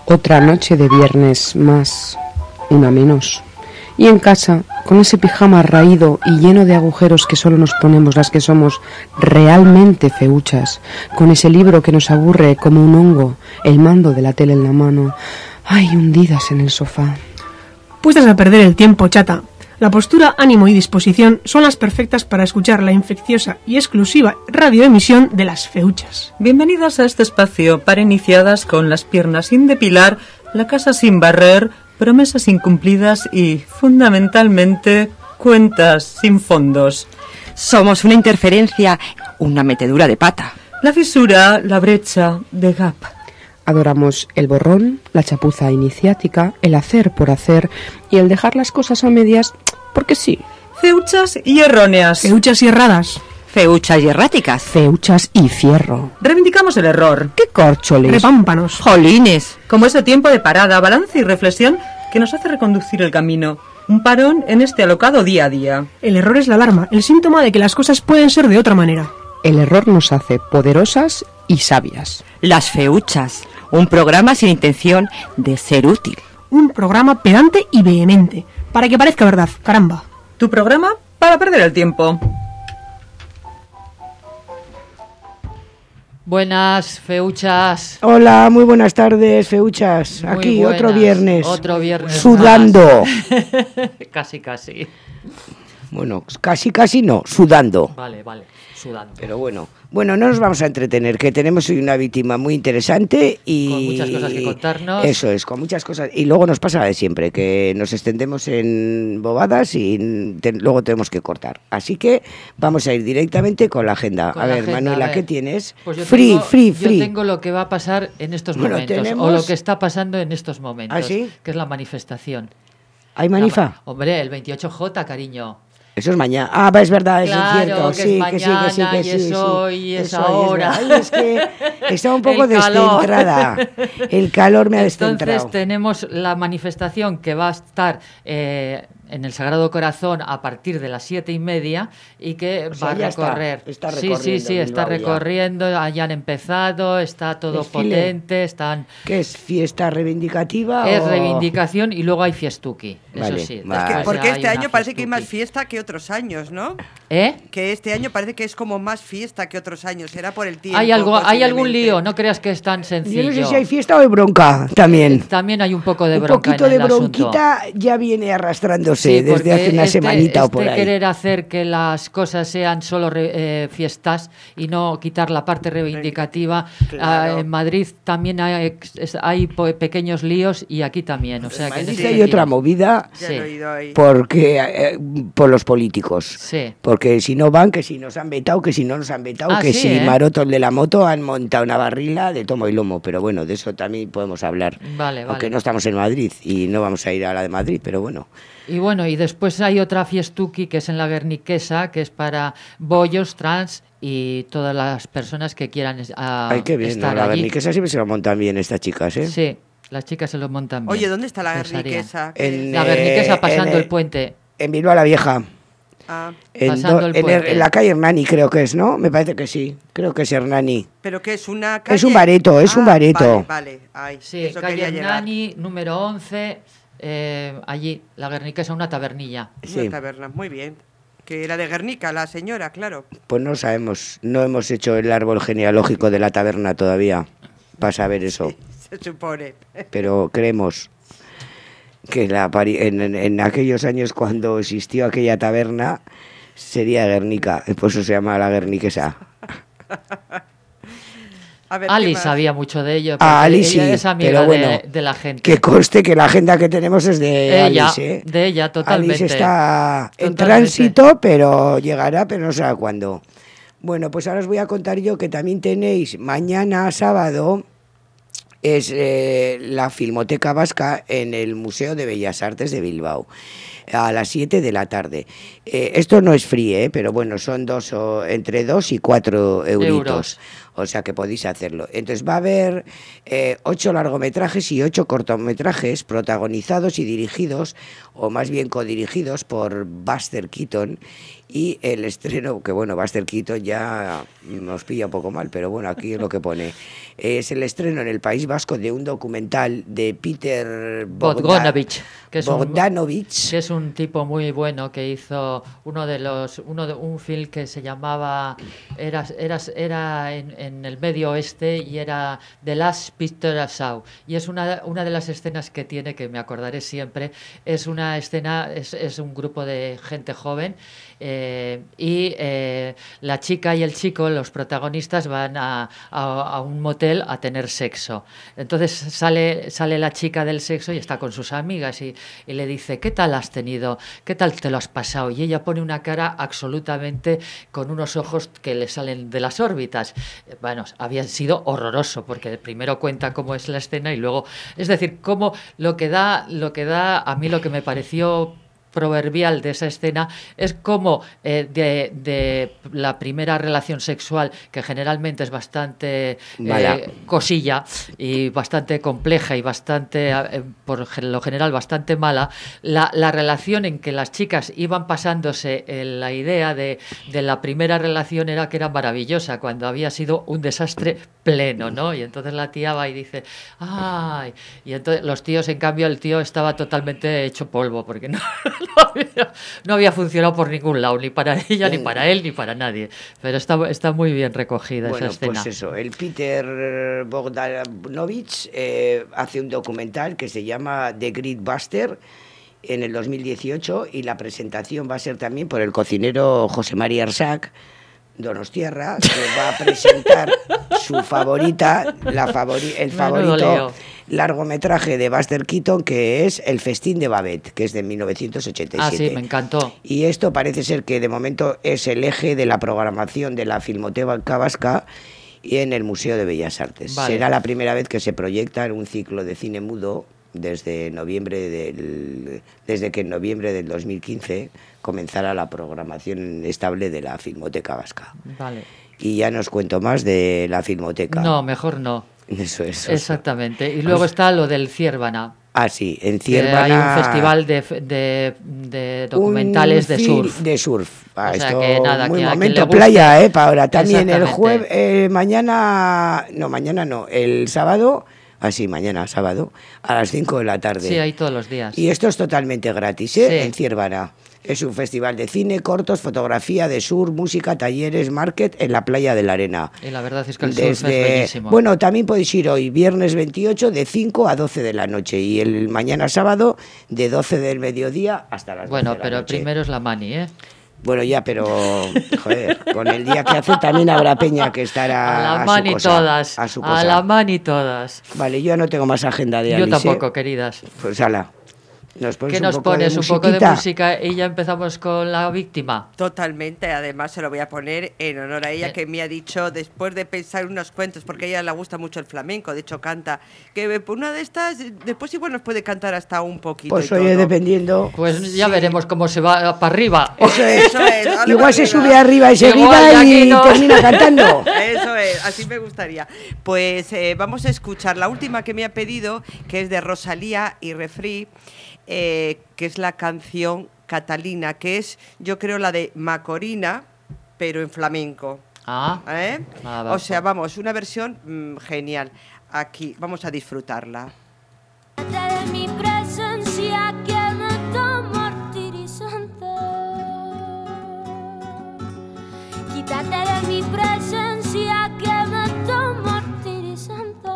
Otra noche de viernes más, una menos. Y en casa, con ese pijama raído y lleno de agujeros que solo nos ponemos las que somos realmente feuchas, con ese libro que nos aburre como un hongo, el mando de la tele en la mano, ay, hundidas en el sofá. Puestas a perder el tiempo, chata. La postura, ánimo y disposición son las perfectas para escuchar la infecciosa y exclusiva radioemisión de las feuchas. Bienvenidas a este espacio para iniciadas con las piernas sin depilar, la casa sin barrer, promesas incumplidas y, fundamentalmente, cuentas sin fondos. Somos una interferencia, una metedura de pata. La fisura, la brecha de gap. Adoramos el borrón, la chapuza iniciática, el hacer por hacer y el dejar las cosas a medias porque sí. Feuchas y erróneas. Feuchas y erradas. Feuchas y erráticas. Feuchas y fierro. Reivindicamos el error. ¡Qué córcholes! Repámpanos. Jolines. Como ese tiempo de parada, balance y reflexión que nos hace reconducir el camino. Un parón en este alocado día a día. El error es la alarma, el síntoma de que las cosas pueden ser de otra manera. El error nos hace poderosas y sabias. Las feuchas. Un programa sin intención de ser útil. Un programa pedante y vehemente, para que parezca verdad, caramba. Tu programa para perder el tiempo. Buenas, feuchas. Hola, muy buenas tardes, feuchas. Muy aquí, buenas. otro viernes. Otro viernes sudando. Casi, casi. Bueno, casi no, sudando. Vale, sudando. Pero bueno, no nos vamos a entretener, que tenemos hoy una víctima muy interesante y... Con muchas cosas que contarnos. Eso es, con muchas cosas. Y luego nos pasa la de siempre, que nos extendemos en bobadas y luego tenemos que cortar. Así que vamos a ir directamente con la agenda. Con a la ver, agenda, Manuela, a ver. ¿qué tienes? Pues yo Free. Yo tengo lo que va a pasar en estos momentos, o lo que está pasando en estos momentos, ¿Ah, sí? que es la manifestación. ¿Hay manifa? Hombre, el 28J, cariño. Eso es mañana. Ah, es verdad, Claro, es cierto. que Sí, es mañana, que sí. y es hoy, y es Eso, ahora. Ay, es que está un poco El calor. descentrada. El calor me ha Entonces descentrado. tenemos la manifestación que va a estar en el Sagrado Corazón a partir de las 7:30 y que va a ya recorrer. está Sí, recorriendo está Bilbao ya. recorriendo, ya han empezado, está todo Desfile. potente, están... ¿Qué es? ¿Fiesta reivindicativa? Es o...? reivindicación y luego hay fiestuki, Vale, eso sí. vale. después ya Porque hay este una año parece que hay más fiestuki. fiesta que otros años, ¿no? ¿Eh? Que este año parece que es como más fiesta que otros años. Será por el tiempo. Hay algún posiblemente. lío, no creas que es tan sencillo. Yo no sé si hay fiesta o hay bronca también. También hay un poco de Un bronca poquito en de el asunto. bronquita ya viene arrastrándose Sí, desde porque hace una semanita o por ahí. querer hacer que las cosas sean solo fiestas y no quitar la parte reivindicativa. Claro. En Madrid también hay pequeños líos y aquí también. O sea, que en Madrid ese hay sentido- otra movida Ya Sí. lo he oído ahí. por los políticos. Sí. Porque si no van, que si nos han vetado, que si no nos han vetado, Ah, que sí, si ¿eh? Maroto el de la moto han montado una barrila de tomo y lomo. Pero bueno, de eso también podemos hablar. Vale. Aunque no estamos en Madrid y no vamos a ir a la de Madrid, pero bueno. Y bueno, y después hay otra fiestuki que es en la Guerniquesa, que es para bollos, trans y todas las personas que quieran Ay, qué bien, estar ¿no? La allí. Guerniquesa siempre se lo montan bien estas chicas, ¿eh? Sí, las chicas se lo montan bien. Oye, ¿dónde está la Pensaría. guerniquesa? En- La Guerniquesa pasando en- el puente. En Bilbao la Vieja. Ah, Pasando el puente. En la calle Hernani creo que es, ¿no? Me parece que sí. Creo que es Hernani. ¿pero qué es una calle? Es un bareto, es un bareto. Vale. Ay, Sí, eso calle quería llegar. Nani, número 11, allí, la Guerniquesa, una tabernilla. Sí. Una taberna, muy bien. Que era de Guernica, la señora, claro. Pues no sabemos, no hemos hecho el árbol genealógico de la taberna todavía para saber eso. Se supone. Pero creemos que en aquellos años cuando existió aquella taberna sería Guernica, por eso se llama la Guerniquesa. A ver, ¿qué Ali más? sabía mucho de ello, Ah, porque Ali ella sí, es amiga pero bueno, de la gente. Que conste que la agenda que tenemos es de Ella, Alice, ¿eh? de ella, totalmente. Alice está en Totalmente. tránsito, pero llegará, pero no sabe cuándo. Bueno, pues ahora os voy a contar yo que también tenéis mañana sábado es la Filmoteca Vasca en el Museo de Bellas Artes de Bilbao a las 7 de la tarde. Esto no es free, pero bueno, son entre 2 y 4 euritos. Euros. O sea que podéis hacerlo. Entonces va a haber 8 largometrajes y 8 cortometrajes protagonizados y dirigidos, o más bien codirigidos por Buster Keaton. Y el estreno, que bueno, Buster Keaton ya nos pilla un poco mal, pero bueno, aquí es lo que pone. Es el estreno en el País Vasco de un documental de Peter Bogdanovich, que Bogdanovich. que es un tipo muy bueno, que hizo un film que se llamaba era en el Medio Oeste, y era The Last Picture of Shaw, y es una de las escenas que tiene, que me acordaré siempre. Es una escena, es un grupo de gente joven, y la chica y el chico, los protagonistas, van a un motel a tener sexo. Entonces sale la chica del sexo y está con sus amigas, y le dice: ¿qué tal has tenido? ¿Qué tal te lo has pasado? Y ella pone una cara absolutamente, con unos ojos que le salen de las órbitas. Bueno, había sido horroroso, porque primero cuenta cómo es la escena y luego, es decir, cómo lo que da a mí, lo que me pareció proverbial de esa escena, es como de la primera relación sexual, que generalmente es bastante cosilla y bastante compleja y bastante, por lo general, bastante mala, la relación en que las chicas iban pasándose la idea de la primera relación era que era maravillosa, cuando había sido un desastre pleno, ¿no? Y entonces la tía va y dice: ¡ay! Y entonces los tíos, en cambio, el tío estaba totalmente hecho polvo, porque no había funcionado por ningún lado, ni para ella, ni para él, ni para nadie. Pero está muy bien recogida esa escena. Pues eso, el Peter Bogdanovich hace un documental que se llama The Great Buster en el 2018, y la presentación va a ser también por el cocinero José María Arsac Donostierra, que va a presentar su favorita, el favorito largometraje de Buster Keaton, que es El festín de Babette, que es de 1987. Ah, sí, me encantó. Y esto parece ser que de momento es el eje de la programación de la Filmoteca Vasca y en el Museo de Bellas Artes. Vale. Será la primera vez que se proyecta en un ciclo de cine mudo desde que en noviembre del 2015 comenzara la programación estable de la Filmoteca Vasca. Vale. Y ya no os cuento más de la Filmoteca. No, mejor no. Eso. Exactamente. Y luego está lo del Ciérvana. Ah, sí, en Ciérvana hay un festival de documentales de surf. De surf. O sea que nada, muy que a quien momento le guste. playa, Paola. También el Exactamente. jueves, mañana no, el sábado. Mañana, sábado, a las 5 de la tarde. Sí, hay todos los días. Y esto es totalmente gratis, Sí. En Ciérvana. Es un festival de cine, cortos, fotografía, de surf, música, talleres, market en la playa de la Arena. Y la verdad es que el surf es bellísimo. Bueno, también podéis ir hoy, viernes 28, de 5 a 12 de la noche. Y el mañana sábado, de 12 del mediodía hasta las 12 Bueno, de la pero noche. primero es la mani, ¿eh? Bueno, ya, pero, joder, con el día que hace también habrá peña que estará A la mani todas. a su cosa. A la mani todas. Vale, yo ya no tengo más agenda de Yo Alice. tampoco, queridas. Pues ala, ¿nos pones ¿Qué nos un poco pones? de Un poco de musiquita? música y ya empezamos con la víctima. Totalmente, además se lo voy a poner en honor a ella, que me ha dicho, después de pensar unos cuentos, porque a ella le gusta mucho el flamenco, de hecho canta, que por una de estas, después igual nos puede cantar hasta un poquito. Pues y oye, todo. dependiendo. Pues ya veremos cómo se va para arriba. Eso es. Eso es, dale Igual para se arriba. sube arriba Igual enseguida ya y aquí no. termina cantando. Eso es, así me gustaría. Pues vamos a escuchar la última que me ha pedido, que es de Rosalía y Refri, que es la canción Catalina, que es, yo creo, la de Macorina, pero en flamenco. Ah, ¿Eh? Va. O sea, vamos, una versión genial. Aquí, vamos a disfrutarla. De mi presencia que me está martirizando. Quítate de mi presencia que me está martirizando.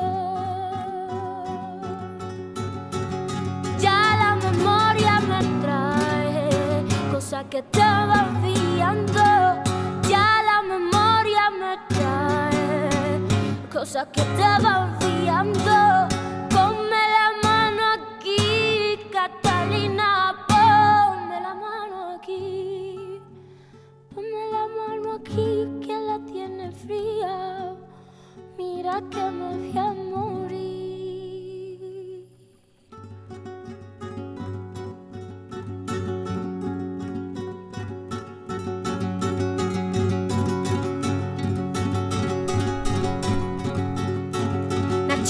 Ya la memoria me trae cosas que te van guiando. Ya la memoria me trae cosas que te van guiando. Ponme la mano aquí, Catalina, ponme la mano aquí. Ponme la mano aquí que la tiene fría. Mira que me voy a morir.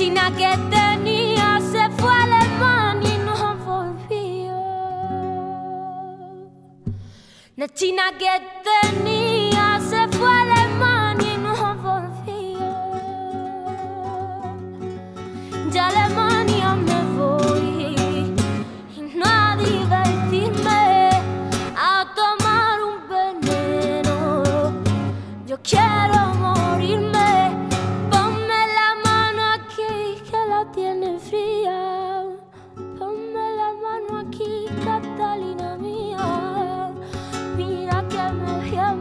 china que tenía se fue a Alemania y no volvió. La china que tenía se fue a Alemania y no volvió. Ya a Alemania me voy y no a divertirme, a tomar un veneno. Yo quiero morirme. Ponme la mano aquí que la tiene fría. Ponme la mano aquí, Catalina mía. Mira que me voy a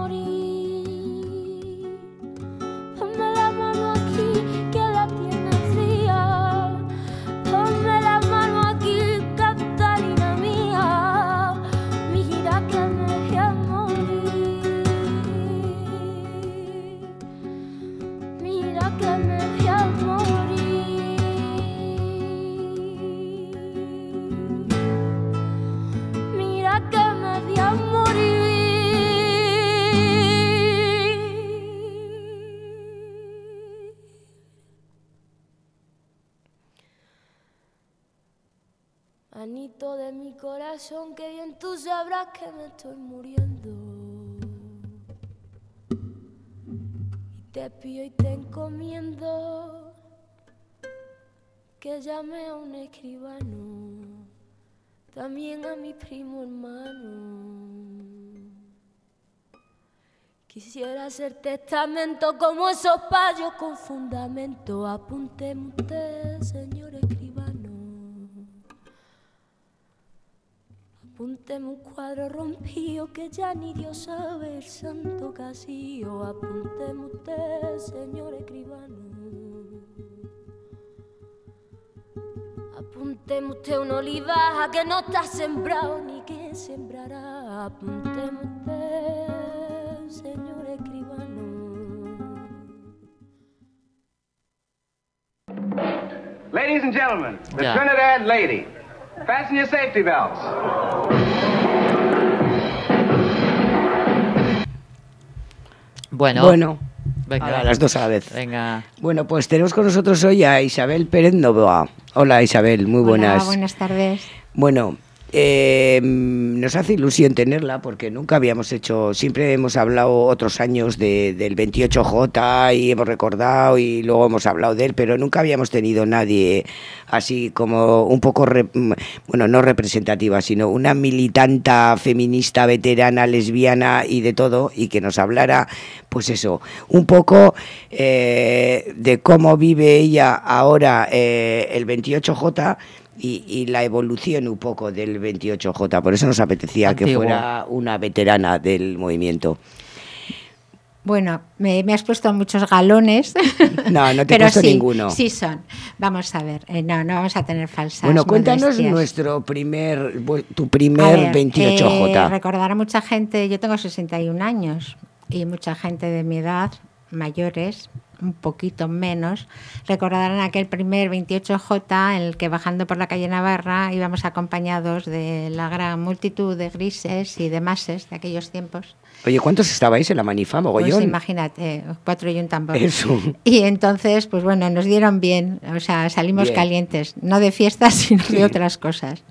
morir. Ponme la mano aquí que la tiene fría. Ponme la mano aquí, Catalina mía. Mira que me voy a morir. Mira que me voy a morir. Mira que me voy a morir. Manito de mi corazón, que bien tú sabrás que me estoy muriendo. Y te pido y te encomiendo que llame a un escribano, también a mi primo hermano. Quisiera hacer testamento como esos payos con fundamento. Apúnteme usted, señor escribano. Apúnteme un cuadro rompido que ya ni Dios sabe el santo casillo. Apúnteme usted, señor escribano. Apúnteme usted un olivaja que no está sembrado ni que sembrará. Apúnteme usted, señor escribano. Ladies and gentlemen, the Ya. Trinidad Lady. Fasten your safety belts. Bueno, Ahora las dos a la vez. Venga. Bueno, pues tenemos con nosotros hoy a Isabel Pérez Novoa. Hola Isabel, muy buenas. Hola, buenas tardes. Bueno, nos hace ilusión tenerla porque nunca habíamos hecho, siempre hemos hablado otros años del 28J y hemos recordado y luego hemos hablado de él, pero nunca habíamos tenido nadie así como un poco, bueno, no representativa, sino una militanta feminista, veterana, lesbiana y de todo, y que nos hablara, pues eso, un poco de cómo vive ella ahora el 28J. Y la evolución un poco del 28J, por eso nos apetecía Antiguo. que fuera una veterana del movimiento. Bueno, me has puesto muchos galones. No, no te he pero puesto sí, ninguno. Sí son. Vamos a ver, no vamos a tener falsas Bueno, cuéntanos modestias. tu primer A ver, 28J. Recordar a mucha gente, yo tengo 61 años y mucha gente de mi edad, mayores, un poquito menos, recordarán aquel primer 28J en el que bajando por la calle Navarra íbamos acompañados de la gran multitud de grises y de mases de aquellos tiempos. Oye, ¿cuántos estabais en la Manifa, mogollón? Pues imagínate, 4 y un tambor. Eso. Y entonces, pues bueno, nos dieron bien, o sea, salimos Bien. calientes, no de fiestas, sino de otras cosas.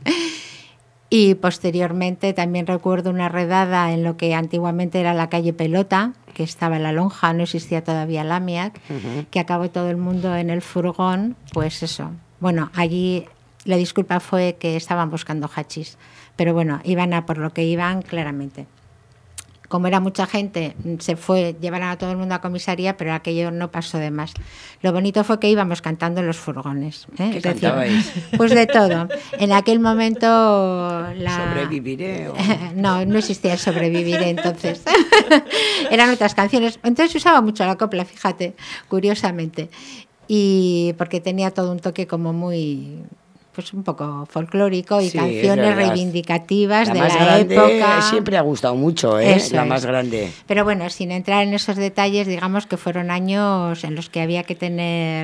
Y posteriormente también recuerdo una redada en lo que antiguamente era la calle Pelota, que estaba en la lonja, no existía todavía la AMIAC, que acabó todo el mundo en el furgón, pues eso. Bueno, allí la disculpa fue que estaban buscando hachís, pero bueno, iban a por lo que iban claramente. Como era mucha gente, se fue, llevaron a todo el mundo a comisaría, pero aquello no pasó de más. Lo bonito fue que íbamos cantando en los furgones. ¿Qué cantabais? Pues de todo. En aquel momento... ¿Sobreviviré? No existía el sobreviviré entonces. Eran otras canciones. Entonces se usaba mucho la copla, fíjate, curiosamente. Y porque tenía todo un toque como muy... pues un poco folclórico y Sí, canciones reivindicativas de la grande época. Siempre ha gustado mucho, ¿eh? Eso La es. más grande. Pero bueno, sin entrar en esos detalles, digamos que fueron años en los que había que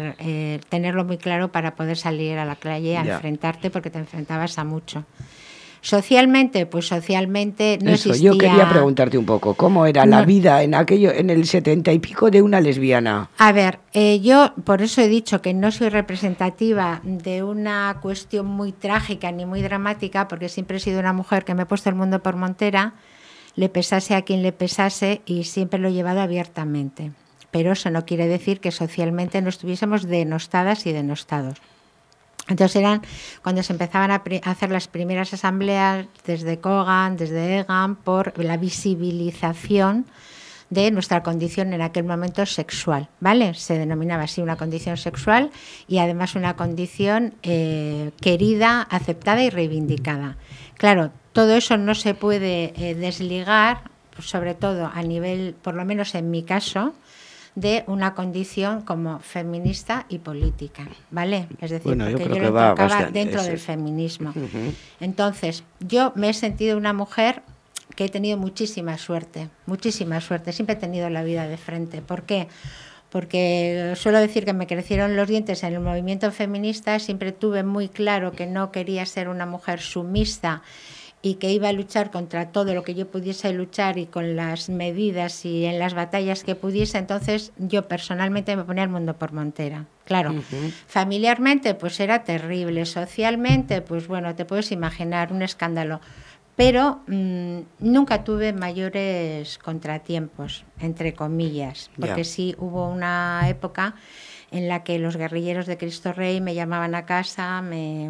tenerlo muy claro para poder salir a la calle a Ya. enfrentarte, porque te enfrentabas a mucho. Socialmente, pues socialmente no Eso, existía... yo quería preguntarte un poco, ¿cómo era la vida en el 70 y pico de una lesbiana? A ver, yo por eso he dicho que no soy representativa de una cuestión muy trágica ni muy dramática, porque siempre he sido una mujer que me he puesto el mundo por montera, le pesase a quien le pesase y siempre lo he llevado abiertamente. Pero eso no quiere decir que socialmente no estuviésemos denostadas y denostados. Entonces eran cuando se empezaban a hacer las primeras asambleas desde Kogan, desde Egan, por la visibilización de nuestra condición en aquel momento sexual, ¿vale? Se denominaba así una condición sexual y además una condición querida, aceptada y reivindicada. Claro, todo eso no se puede desligar, sobre todo a nivel, por lo menos en mi caso, de una condición como feminista y política, ¿vale? Es decir, bueno, porque yo lo tocaba bastante, dentro del feminismo. Entonces, yo me he sentido una mujer que he tenido muchísima suerte, siempre he tenido la vida de frente. ¿Por qué? Porque suelo decir que me crecieron los dientes en el movimiento feminista, siempre tuve muy claro que no quería ser una mujer sumisa y que iba a luchar contra todo lo que yo pudiese luchar y con las medidas y en las batallas que pudiese. Entonces yo personalmente me ponía el mundo por montera. Claro, familiarmente pues era terrible, socialmente pues bueno, te puedes imaginar un escándalo, pero nunca tuve mayores contratiempos, entre comillas, porque sí hubo una época en la que los guerrilleros de Cristo Rey me llamaban a casa,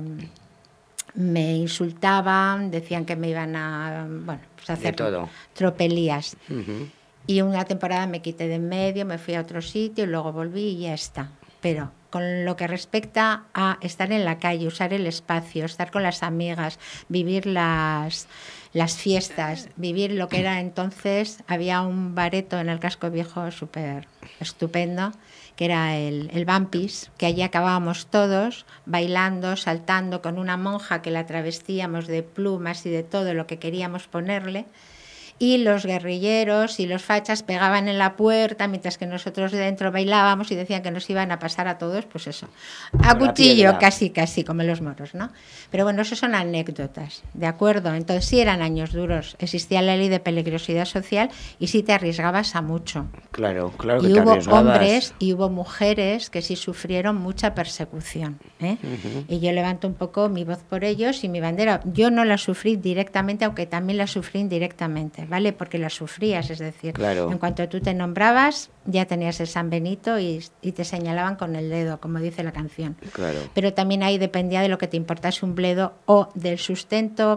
me insultaban, decían que me iban a, bueno, pues a hacer tropelías. Y una temporada me quité de en medio, me fui a otro sitio y luego volví y ya está. Pero con lo que respecta a estar en la calle, usar el espacio, estar con las amigas, vivir las fiestas, vivir lo que era entonces, había un bareto en el Casco Viejo súper estupendo, que era el Vampis, que allí acabábamos todos bailando, saltando con una monja que la travestíamos de plumas y de todo lo que queríamos ponerle. Y los guerrilleros y los fachas pegaban en la puerta mientras que nosotros dentro bailábamos y decían que nos iban a pasar a todos, pues eso, a cuchillo, casi, como los moros, ¿no? Pero bueno, eso son anécdotas, ¿de acuerdo? Entonces sí eran años duros, existía la ley de peligrosidad social y sí te arriesgabas a mucho. Claro que y te hubo arriesgabas. Hombres y hubo mujeres que sí sufrieron mucha persecución, ¿eh? Y yo levanto un poco mi voz por ellos y mi bandera. Yo no la sufrí directamente, aunque también la sufrí indirectamente, ¿vale? Porque la sufrías, es decir, en cuanto tú te nombrabas, ya tenías el San Benito y te señalaban con el dedo, como dice la canción. Claro. Pero también ahí dependía de lo que te importase un bledo o del sustento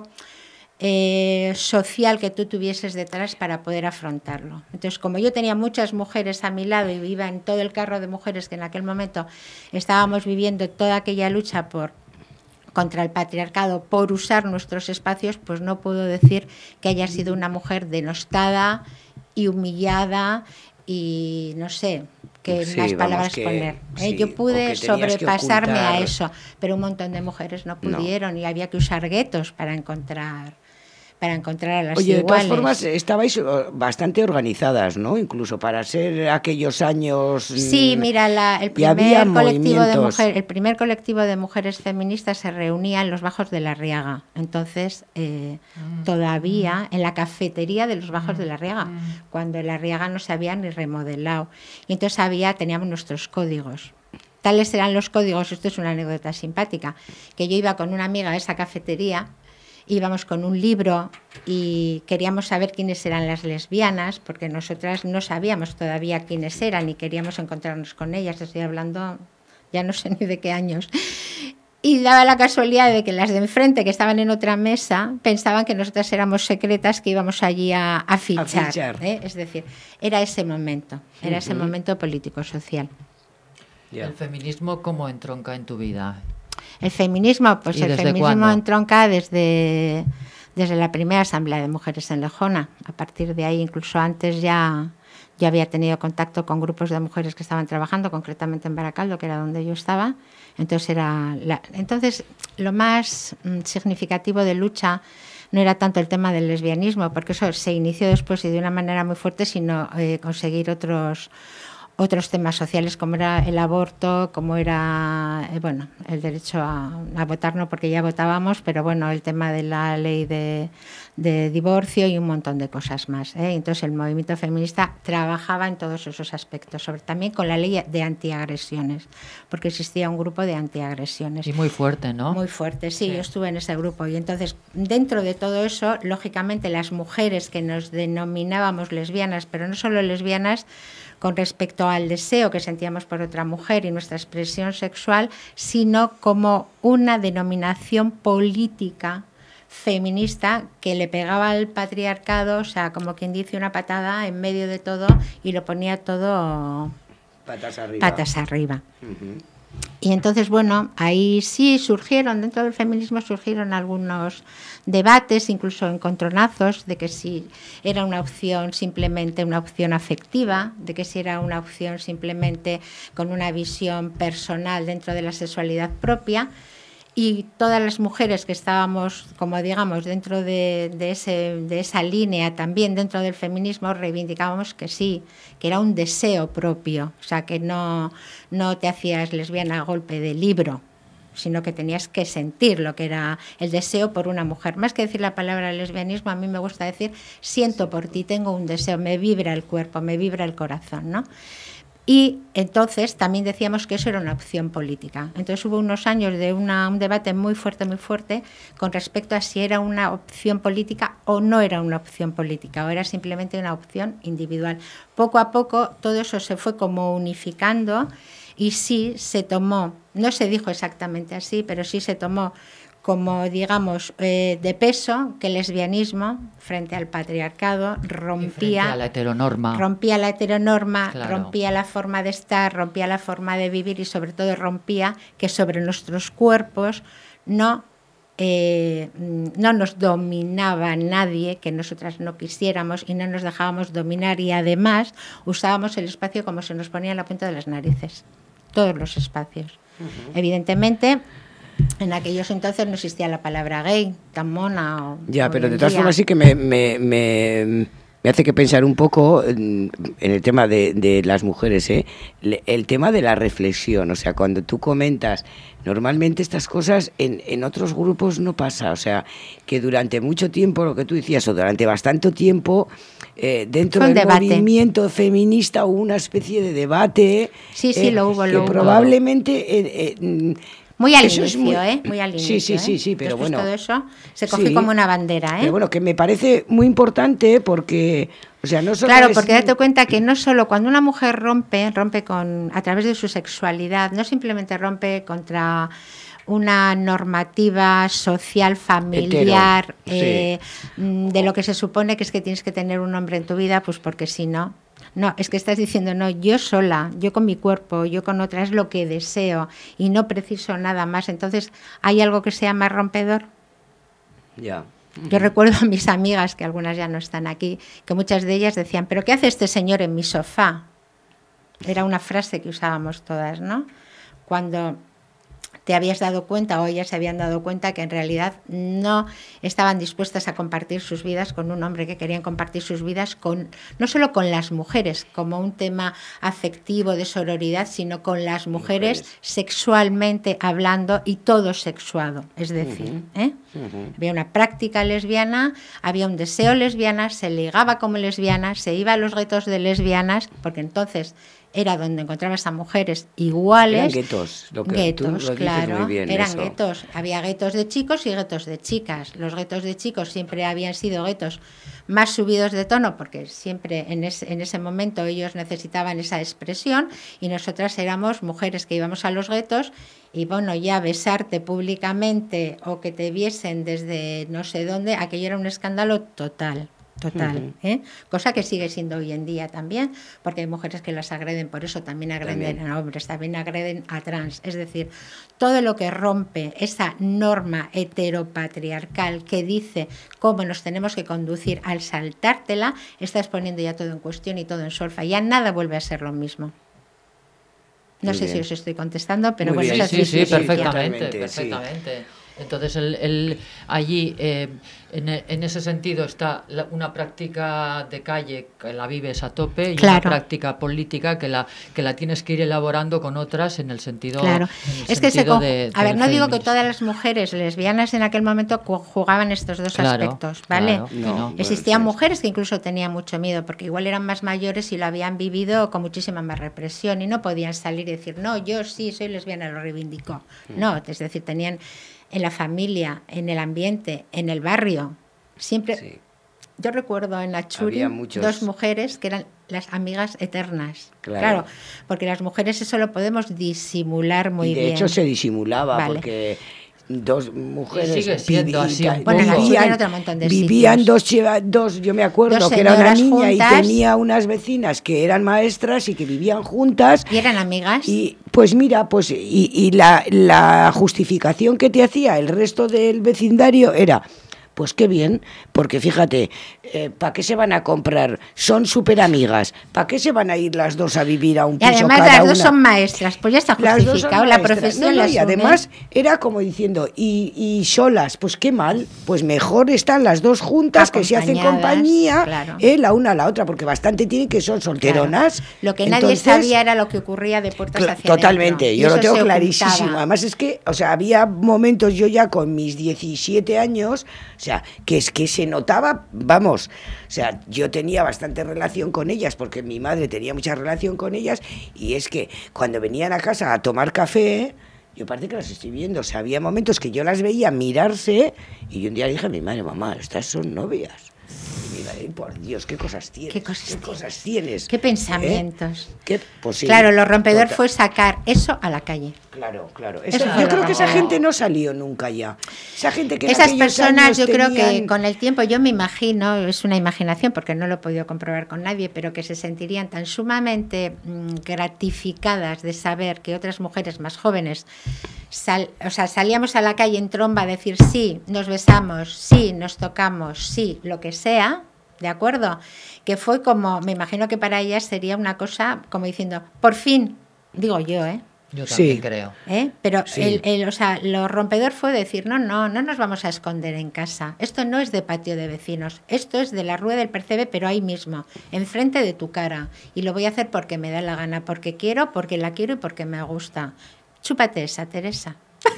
social que tú tuvieses detrás para poder afrontarlo. Entonces, como yo tenía muchas mujeres a mi lado y iba en todo el carro de mujeres que en aquel momento estábamos viviendo toda aquella lucha contra el patriarcado, por usar nuestros espacios, pues no puedo decir que haya sido una mujer denostada y humillada y no sé qué más palabras poner. Yo pude sobrepasarme a eso, pero un montón de mujeres no pudieron y había que usar guetos para encontrar a las iguales. De todas formas, estabais bastante organizadas, ¿no? Incluso para ser aquellos años... Sí, mira, el primer colectivo de mujeres feministas se reunía en los Bajos de la Riaga. Entonces, todavía en la cafetería de los Bajos de la Riaga, cuando la Riaga no se había ni remodelado. Y entonces teníamos nuestros códigos. Tales eran los códigos, esto es una anécdota simpática, que yo iba con una amiga a esa cafetería, íbamos con un libro y queríamos saber quiénes eran las lesbianas, porque nosotras no sabíamos todavía quiénes eran y queríamos encontrarnos con ellas. Estoy hablando, ya no sé ni de qué años. Y daba la casualidad de que las de enfrente, que estaban en otra mesa, pensaban que nosotras éramos secretas, que íbamos allí a fichar. Es decir, era ese momento político-social. ¿El feminismo cómo entronca en tu vida? El feminismo, pues el feminismo entronca desde la primera asamblea de mujeres en Lejona. A partir de ahí, incluso antes ya había tenido contacto con grupos de mujeres que estaban trabajando, concretamente en Baracaldo, que era donde yo estaba. Entonces lo más significativo de lucha no era tanto el tema del lesbianismo, porque eso se inició después y de una manera muy fuerte, sino conseguir otros otros temas sociales como era el aborto, como era bueno, el derecho a votar, no porque ya votábamos, pero bueno, el tema de la ley de divorcio y un montón de cosas más, ¿eh? Entonces el movimiento feminista trabajaba en todos esos aspectos, también con la ley de antiagresiones, porque existía un grupo de antiagresiones. Y muy fuerte, ¿no? Muy fuerte, sí, yo estuve en ese grupo. Y entonces, dentro de todo eso, lógicamente las mujeres que nos denominábamos lesbianas, pero no solo lesbianas, con respecto al deseo que sentíamos por otra mujer y nuestra expresión sexual, sino como una denominación política feminista que le pegaba al patriarcado, o sea, como quien dice, una patada en medio de todo y lo ponía todo patas arriba. Uh-huh. Y entonces, bueno, ahí sí surgieron, dentro del feminismo surgieron algunos debates, incluso encontronazos, de que si era una opción simplemente una opción afectiva, de que si era una opción simplemente con una visión personal dentro de la sexualidad propia. Y todas las mujeres que estábamos, como digamos, dentro de esa línea, también dentro del feminismo, reivindicábamos que sí, que era un deseo propio, o sea, que no te hacías lesbiana a golpe de libro, sino que tenías que sentir lo que era el deseo por una mujer. Más que decir la palabra lesbianismo, a mí me gusta decir, siento por ti, tengo un deseo, me vibra el cuerpo, me vibra el corazón, ¿no? Y entonces también decíamos que eso era una opción política. Entonces hubo unos años de un debate muy fuerte con respecto a si era una opción política o no era una opción política, o era simplemente una opción individual. Poco a poco todo eso se fue como unificando y sí se tomó, no se dijo exactamente así, pero sí se tomó como, digamos, de peso que el lesbianismo, frente al patriarcado, rompía la heteronorma, claro, rompía la forma de estar, rompía la forma de vivir y sobre todo rompía que sobre nuestros cuerpos no nos dominaba nadie, que nosotras no quisiéramos y no nos dejábamos dominar, y además usábamos el espacio como se nos ponía en la punta de las narices, todos los espacios. Uh-huh. Evidentemente, en aquellos entonces no existía la palabra gay, tan mona. Ya, pero de todas formas sí que me hace que pensar un poco en el tema de las mujeres, ¿eh? El tema de la reflexión, o sea, cuando tú comentas, normalmente estas cosas en otros grupos no pasa, o sea, que durante mucho tiempo, lo que tú decías, o durante bastante tiempo, dentro del movimiento feminista hubo una especie de debate. Sí, lo hubo. Probablemente... muy al inicio, muy al Sí, inicio. pero después bueno. Todo eso se cogió como una bandera, Pero bueno, que me parece muy importante porque, o sea, no solo. Claro, porque date cuenta que no solo cuando una mujer rompe a través de su sexualidad, no simplemente rompe contra una normativa social, familiar, de lo que se supone que es que tienes que tener un hombre en tu vida, pues porque si no. No, es que estás diciendo, no, yo sola, yo con mi cuerpo, yo con otra, es lo que deseo y no preciso nada más. Entonces, ¿hay algo que sea más rompedor? Ya. Yo recuerdo a mis amigas, que algunas ya no están aquí, que muchas de ellas decían, ¿pero qué hace este señor en mi sofá? Era una frase que usábamos todas, ¿no? Cuando te habías dado cuenta, o ellas se habían dado cuenta, que en realidad no estaban dispuestas a compartir sus vidas con un hombre, que querían compartir sus vidas no solo con las mujeres, como un tema afectivo de sororidad, sino con las mujeres sexualmente hablando y todo sexuado. Es decir, había una práctica lesbiana, había un deseo lesbiana, se ligaba como lesbiana, se iba a los guetos de lesbianas, porque entonces era donde encontrabas a mujeres iguales. Eran guetos, guetos, claro, muy bien, eran eso. guetos. Había guetos de chicos y guetos de chicas. Los guetos de chicos siempre habían sido guetos más subidos de tono, porque siempre en ese momento ellos necesitaban esa expresión, y nosotras éramos mujeres que íbamos a los guetos y bueno, ya besarte públicamente o que te viesen desde no sé dónde, aquello era un escándalo total. Cosa que sigue siendo hoy en día también, porque hay mujeres que las agreden, por eso también agreden a hombres, también agreden a trans. Es decir, todo lo que rompe esa norma heteropatriarcal que dice cómo nos tenemos que conducir, al saltártela, estás poniendo ya todo en cuestión y todo en solfa. Ya nada vuelve a ser lo mismo. No sé si os estoy contestando, pero muy bueno, bien. esa Sí, perfectamente. Entonces, allí, en ese sentido, está una práctica de calle que la vives a tope y una práctica política que la tienes que ir elaborando con otras en el sentido, es que a ver, no digo que todas las mujeres lesbianas en aquel momento jugaban estos dos aspectos, ¿vale? Existían mujeres que incluso tenían mucho miedo porque igual eran más mayores y lo habían vivido con muchísima más represión y no podían salir y decir, no, yo sí soy lesbiana, lo reivindico. No, es decir, tenían en la familia, en el ambiente, en el barrio, siempre... Sí. Yo recuerdo en la Churi dos mujeres que eran las amigas eternas. Claro, porque las mujeres eso lo podemos disimular muy bien. De hecho se disimulaba porque... Dos mujeres sigue siendo así vivían dos, yo me acuerdo que era una niña juntas, y tenía unas vecinas que eran maestras y que vivían juntas y eran amigas y pues mira, pues y la justificación que te hacía el resto del vecindario era pues qué bien, porque fíjate, ¿para qué se van a comprar? Son súper amigas. ¿Para qué se van a ir las dos a vivir a un piso cada una? Y además las dos son maestras, pues ya está justificado la profesión. Y además era como diciendo, y solas, pues qué mal, pues mejor están las dos juntas que se hacen compañía, la una a la otra, porque bastante tienen que son solteronas. Claro. Lo que nadie sabía era lo que ocurría de puertas hacia totalmente, dentro. Yo lo tengo clarísimo. Además es que, o sea, había momentos yo ya con mis 17 años... O sea, que es que se notaba, vamos, o sea, yo tenía bastante relación con ellas porque mi madre tenía mucha relación con ellas y es que cuando venían a casa a tomar café, yo parece que las estoy viendo, o sea, había momentos que yo las veía mirarse y yo un día dije a mi madre, mamá, estas son novias. Y mira, por Dios, ¿qué cosas tienes? ¿Qué cosas tienes? ¿Qué pensamientos? Pues sí, claro, lo rompedor fue sacar eso a la calle. Claro. Yo creo que esa gente no salió nunca ya. Esa gente que esas personas, yo creo que con el tiempo, yo me imagino, es una imaginación porque no lo he podido comprobar con nadie, pero que se sentirían tan sumamente gratificadas de saber que otras mujeres más jóvenes salíamos a la calle en tromba a decir sí, nos besamos, sí, nos tocamos, sí, lo que sea, ¿de acuerdo? Que fue como, me imagino que para ellas sería una cosa como diciendo, por fin, digo yo, Yo también creo. Pero sí. Lo rompedor fue decir, no nos vamos a esconder en casa. Esto no es de patio de vecinos. Esto es de la Rúa del Percebe, pero ahí mismo, enfrente de tu cara. Y lo voy a hacer porque me da la gana, porque quiero, porque la quiero y porque me gusta. Chúpate esa, Teresa.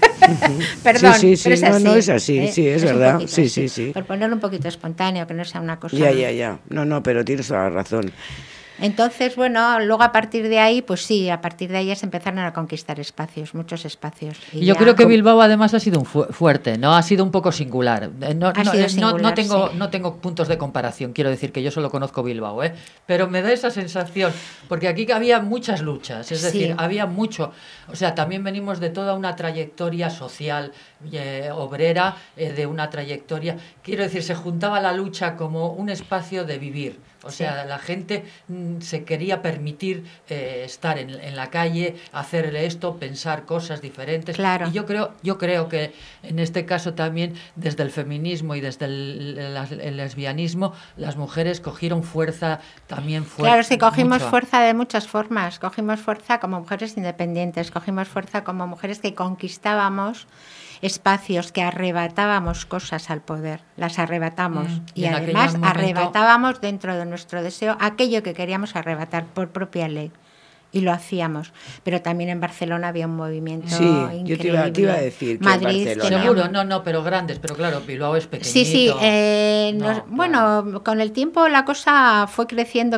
Perdón, sí, pero es así. No, es así, sí, es verdad. Sí. Por ponerlo un poquito espontáneo, que no sea una cosa... Ya. No, pero tienes toda la razón. Entonces, bueno, luego a partir de ahí, pues sí, a partir de ahí ya se empezaron a conquistar espacios, muchos espacios. Y yo creo que Bilbao además ha sido un fuerte, ¿no? Ha sido un poco singular. No tengo puntos de comparación, quiero decir que yo solo conozco Bilbao, pero me da esa sensación, porque aquí había muchas luchas, es decir, había mucho, o sea, también venimos de toda una trayectoria social, obrera, de una trayectoria, quiero decir, se juntaba la lucha como un espacio de vivir. O sea, la gente se quería permitir estar en la calle, hacerle esto, pensar cosas diferentes. Claro. Y yo creo que en este caso también, desde el feminismo y desde el lesbianismo, las mujeres cogieron fuerza también fuerte. Claro, sí, cogimos fuerza de muchas formas. Cogimos fuerza como mujeres independientes, cogimos fuerza como mujeres que conquistábamos espacios, que arrebatábamos cosas al poder, las arrebatamos y además arrebatábamos dentro de nuestro deseo aquello que queríamos arrebatar por propia ley y lo hacíamos, pero también en Barcelona había un movimiento increíble. Yo te iba a decir que Madrid, en Barcelona... Seguro, pero grandes, pero claro, Bilbao es pequeñito. Bueno, con el tiempo la cosa fue creciendo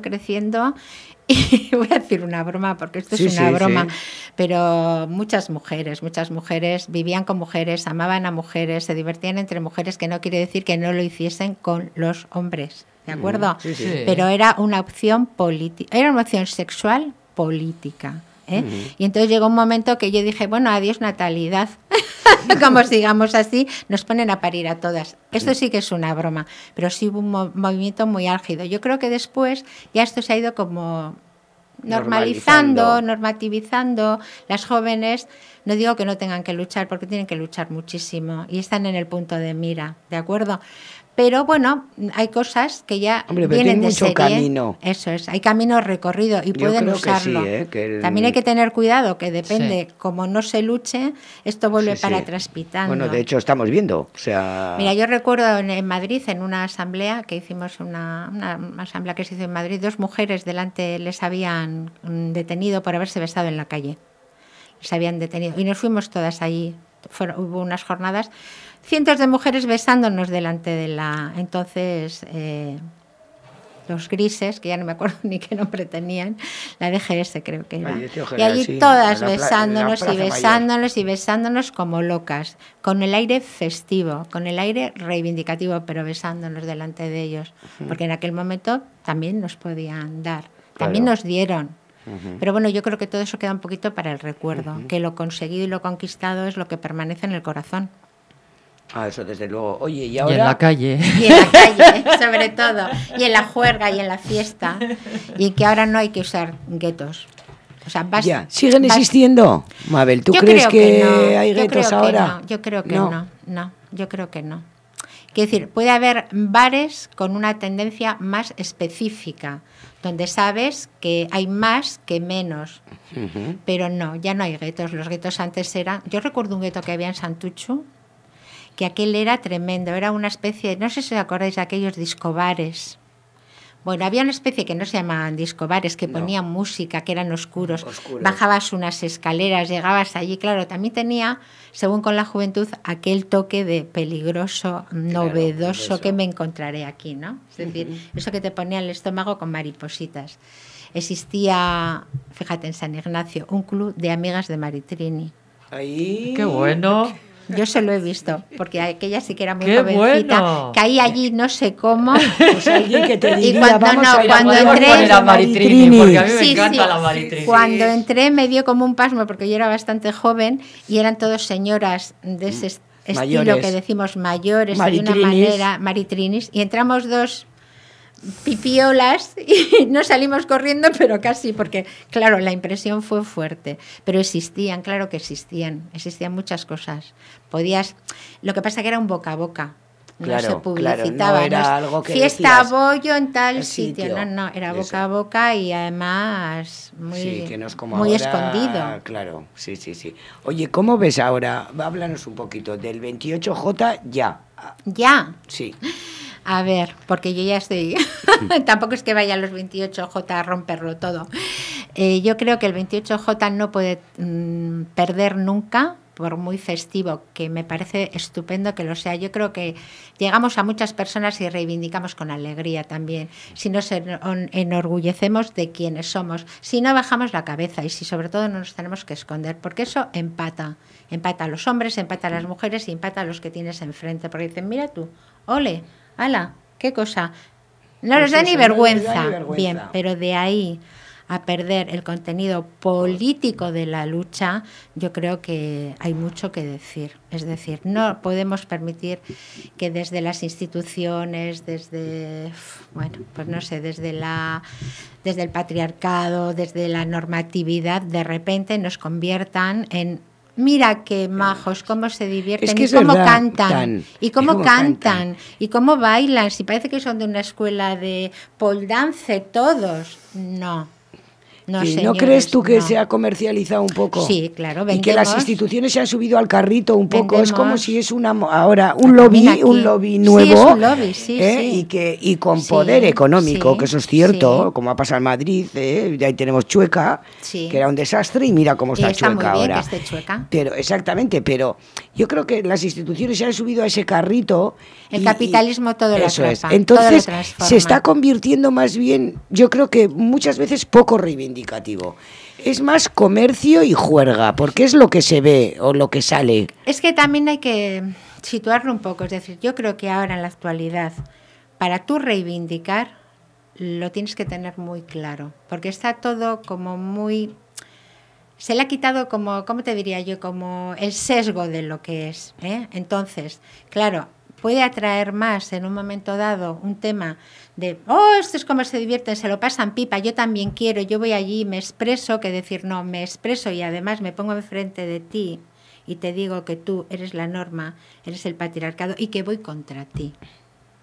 y voy a decir una broma, porque esto es una broma, pero muchas mujeres vivían con mujeres, amaban a mujeres, se divertían entre mujeres, que no quiere decir que no lo hiciesen con los hombres, ¿de acuerdo? Pero era una opción política, era una opción sexual política. Y entonces llegó un momento que yo dije, bueno, adiós natalidad, como sigamos así, nos ponen a parir a todas. Esto sí que es una broma, pero sí hubo un movimiento muy álgido. Yo creo que después ya esto se ha ido como normativizando. Las jóvenes, no digo que no tengan que luchar, porque tienen que luchar muchísimo y están en el punto de mira, ¿de acuerdo? Pero bueno, hay cosas que ya Hombre, pero vienen tiene de mucho serie. camino. Eso es, hay camino recorrido y Yo pueden creo usarlo. que sí, que También hay que tener cuidado, que depende, Sí. como no se luche, esto vuelve Sí, para sí. atrás pitando. Bueno, de hecho estamos viendo, o sea... Mira, yo recuerdo en Madrid, en una asamblea que hicimos, una asamblea que se hizo en Madrid, 2 mujeres delante les habían detenido por haberse besado en la calle. Les habían detenido. Y nos fuimos todas allí. Hubo unas jornadas, cientos de mujeres besándonos delante de la... Entonces, los grises, que ya no me acuerdo ni qué nombre tenían, la DGS creo que era. Y allí todas besándonos y besándonos y besándonos como locas, con el aire festivo, con el aire reivindicativo, pero besándonos delante de ellos. Porque en aquel momento también nos podían dar, también nos dieron. Pero bueno, yo creo que todo eso queda un poquito para el recuerdo, que lo conseguido y lo conquistado es lo que permanece en el corazón. Ah, eso desde luego. Oye, y Y ahora... en la calle. Y en la calle, sobre todo, y en la juerga y en la fiesta, y que ahora no hay que usar guetos. O sea, Ya, ¿siguen existiendo? Mabel, ¿tú Yo crees creo que no, hay yo guetos creo que ahora? no, yo creo que no, yo creo que no. Quiero decir, puede haber bares con una tendencia más específica, donde sabes que hay más que menos, pero no, ya no hay guetos. Los guetos antes eran... Yo recuerdo un gueto que había en Santuchu, que aquel era tremendo, era una especie, no sé si os acordáis de aquellos discobares. Bueno, había una especie que no se llamaban discobares, que ponían música, que eran oscuros. Bajabas unas escaleras, llegabas allí, claro, también tenía, según con la juventud, aquel toque de peligroso, novedoso, que me encontraré aquí, ¿no? Es decir, eso que te ponía el estómago con maripositas. Existía, fíjate, en San Ignacio, un club de amigas de Maritrini. Ahí... ¡Qué bueno! Yo se lo he visto, porque aquella sí que era muy ¡Qué jovencita. bueno! Caí allí no sé cómo. Pues alguien que te diría, Y cuando vamos a ir a cuando podemos entré... poner a Maritrini, porque a mí me Sí, encanta sí. la Maritrini. Cuando entré me dio como un pasmo, porque yo era bastante joven y eran todos señoras de ese estilo Mayores. que decimos mayores, de una Maritrinis. manera, Maritrinis, y entramos 2 pipiolas y nos salimos corriendo, pero casi, porque claro, la impresión fue fuerte, pero existían, claro que existían muchas cosas. Podías, lo que pasa que era un boca a boca. No Claro, se publicitaba, claro, no era algo que fiesta decías, bollo en tal el sitio. sitio, No, era eso. boca a boca y además muy, Sí, que no es como muy ahora, escondido. Claro, sí. Oye, ¿cómo ves ahora? Háblanos un poquito del 28J ya. Ya. Sí. A ver, porque yo ya estoy... Tampoco es que vaya a los 28J a romperlo todo. Yo creo que el 28J no puede perder nunca, por muy festivo, que me parece estupendo que lo sea. Yo creo que llegamos a muchas personas y reivindicamos con alegría también. Si nos enorgullecemos de quienes somos, si no bajamos la cabeza y si sobre todo no nos tenemos que esconder, porque eso empata. Empata a los hombres, empata a las mujeres y empata a los que tienes enfrente. Porque dicen, mira tú, ole, ala, qué cosa. No Pues nos da eso, ni no les da vergüenza. ni vergüenza. Bien, pero de ahí a perder el contenido político de la lucha, yo creo que hay mucho que decir. Es decir, no podemos permitir que desde las instituciones, desde, bueno, pues no sé, desde el patriarcado, desde la normatividad, de repente nos conviertan en... Mira qué majos, cómo se divierten, Es que y es cómo verdad, cantan, y cómo cantan, y cómo bailan. Si parece que son de una escuela de pole dance todos. No. No, ¿Y señores, no crees tú que no. se ha comercializado un poco? Sí, claro, Y que las vendemos. instituciones se han subido al carrito un poco. Es como Vendemos. si es ahora También aquí. un lobby Sí, nuevo. es un lobby, sí, sí. Y con Sí, poder económico, sí, que eso es cierto, sí. como ha pasado en Madrid, y ahí tenemos Chueca, Sí. que era un desastre, y mira cómo Y está está Chueca muy bien ahora. que esté Chueca. Pero, exactamente, pero yo creo que las instituciones se han subido a ese carrito. El capitalismo todo lo eso es. atrapa, Entonces, todo lo transforma. se está convirtiendo más bien, yo creo que muchas veces poco reivindicativo. Es más comercio y juerga, porque es lo que se ve o lo que sale. Es que también hay que situarlo un poco. Es decir, yo creo que ahora en la actualidad, para tú reivindicar, lo tienes que tener muy claro. Porque está todo como muy... Se le ha quitado como, ¿cómo te diría yo? Como el sesgo de lo que es, ¿eh? Entonces, claro, puede atraer más en un momento dado un tema de, oh, esto es como se divierten, se lo pasan pipa, yo también quiero, yo voy allí, me expreso, que decir, no, me expreso y además me pongo enfrente de ti y te digo que tú eres la norma, eres el patriarcado y que voy contra ti.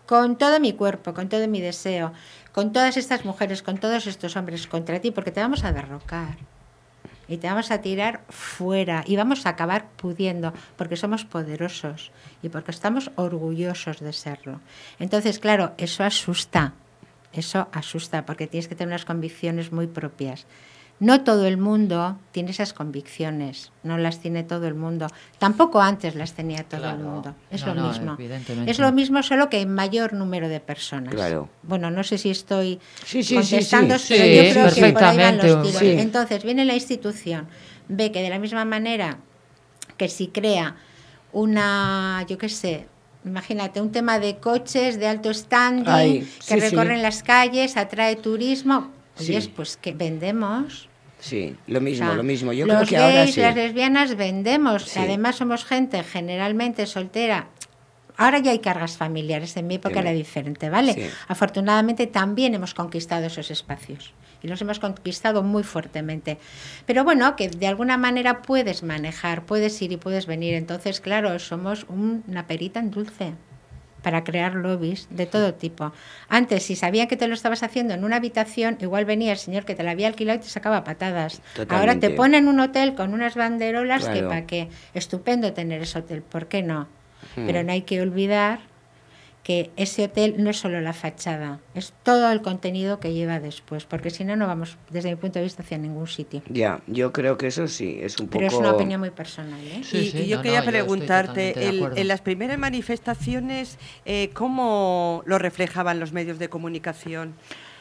con todo mi cuerpo, con todo mi deseo, con todas estas mujeres, con todos estos hombres contra ti, porque te vamos a derrocar y te vamos a tirar fuera y vamos a acabar pudiendo, porque somos poderosos y porque estamos orgullosos de serlo. Entonces, claro, eso asusta, porque tienes que tener unas convicciones muy propias. No todo el mundo tiene esas convicciones, no las tiene todo el mundo. Tampoco antes las tenía todo el mundo. Es lo mismo. Es lo mismo, solo que en mayor número de personas. Claro. Bueno, no sé si estoy pero contestando, yo creo que por ahí van los tiros. Sí. Entonces, viene la institución, ve que de la misma manera que si crea una, yo qué sé, imagínate, un tema de coches de alto standing que recorren las calles, atrae turismo, oye, pues que vendemos. Sí, lo mismo, O sea, lo mismo. Yo los creo que gays, ahora sí. las lesbianas vendemos. Sí. Además somos gente generalmente soltera. Ahora ya hay cargas familiares, en mi época Sí. era diferente, ¿vale? Sí. Afortunadamente también hemos conquistado esos espacios y los hemos conquistado muy fuertemente. Pero bueno, que de alguna manera puedes manejar, puedes ir y puedes venir. Entonces, claro, somos una perita en dulce para crear lobbies de todo tipo. Antes, si sabían que te lo estabas haciendo en una habitación, igual venía el señor que te la había alquilado y te sacaba patadas. Totalmente. Ahora te ponen un hotel con unas banderolas que Claro. para qué. Estupendo tener ese hotel, ¿por qué no? Pero no hay que olvidar que ese hotel no es solo la fachada, es todo el contenido que lleva después, porque si no, no vamos, desde mi punto de vista, hacia ningún sitio. Ya, yo creo que eso sí, es un poco... Pero es una opinión muy personal, ¿eh? Sí, Y yo no, quería yo estoy preguntarte, totalmente de acuerdo. en las primeras manifestaciones, ¿cómo lo reflejaban los medios de comunicación?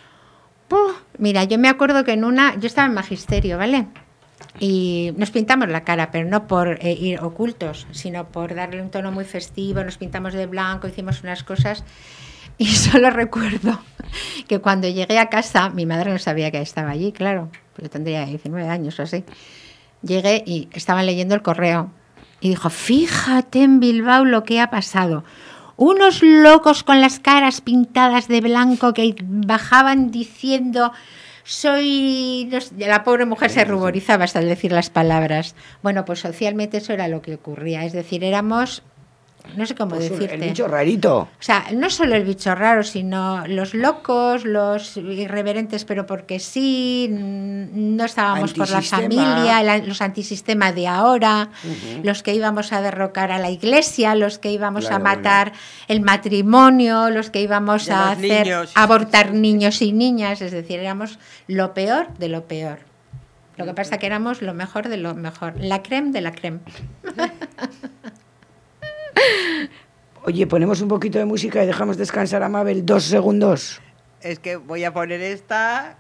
Mira, yo me acuerdo que yo estaba en magisterio, ¿vale? Y nos pintamos la cara, pero no por ir ocultos, sino por darle un tono muy festivo, nos pintamos de blanco, hicimos unas cosas. Y solo recuerdo que cuando llegué a casa, mi madre no sabía que estaba allí, claro, porque tendría 19 años o así. Llegué y estaban leyendo el correo y dijo, fíjate en Bilbao lo que ha pasado. Unos locos con las caras pintadas de blanco que bajaban diciendo... La pobre mujer se ruborizaba hasta al decir las palabras. Bueno, pues socialmente eso era lo que ocurría. Es decir, éramos, no sé cómo Pues decirte. el bicho rarito. O sea, no solo el bicho raro, sino los locos, los irreverentes, pero porque sí, no estábamos por la Antisistema. familia, los antisistema de ahora, los que íbamos a derrocar a la iglesia, los que íbamos Claro, a matar el matrimonio, los que íbamos De a los hacer niños. abortar niños y niñas, es decir, éramos lo peor de lo peor. Lo que pasa es que éramos lo mejor de lo mejor, la crème de la crème. Oye, ponemos un poquito de música y dejamos descansar a Mabel 2 segundos. Es que voy a poner esta...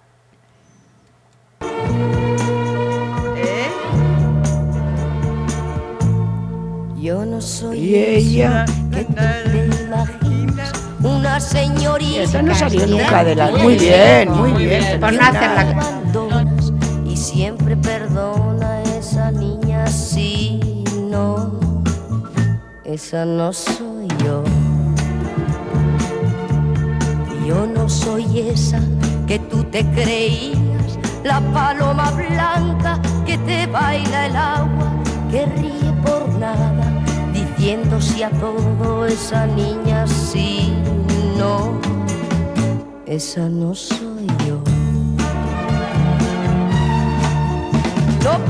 Yo no soy Y ella... que tú te imaginas, una señorita. Esta no salió nunca de la... Muy bien, muy bien. Por no hacerla. Abandonas y siempre perdona a esa niña, sí, no, esa no soy yo. Yo no soy esa que tú te creías, la paloma blanca que te baila el agua, que ríe por nada, diciendo sí a todo, esa niña, sí, no, esa no soy yo. No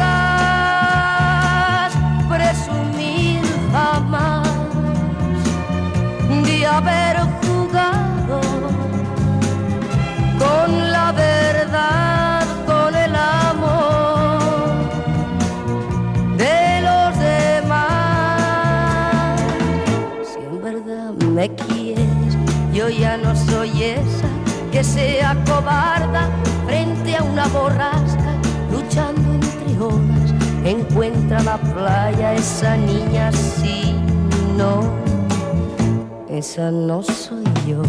podrás presumir jamás de haber jugado con la verdad, con el amor de los demás. Si en verdad me quieres, yo ya no soy esa que sea cobarda frente a una borrasca, luchando entre olas, encuentra la playa, esa niña, sí, no, esa no soy yo.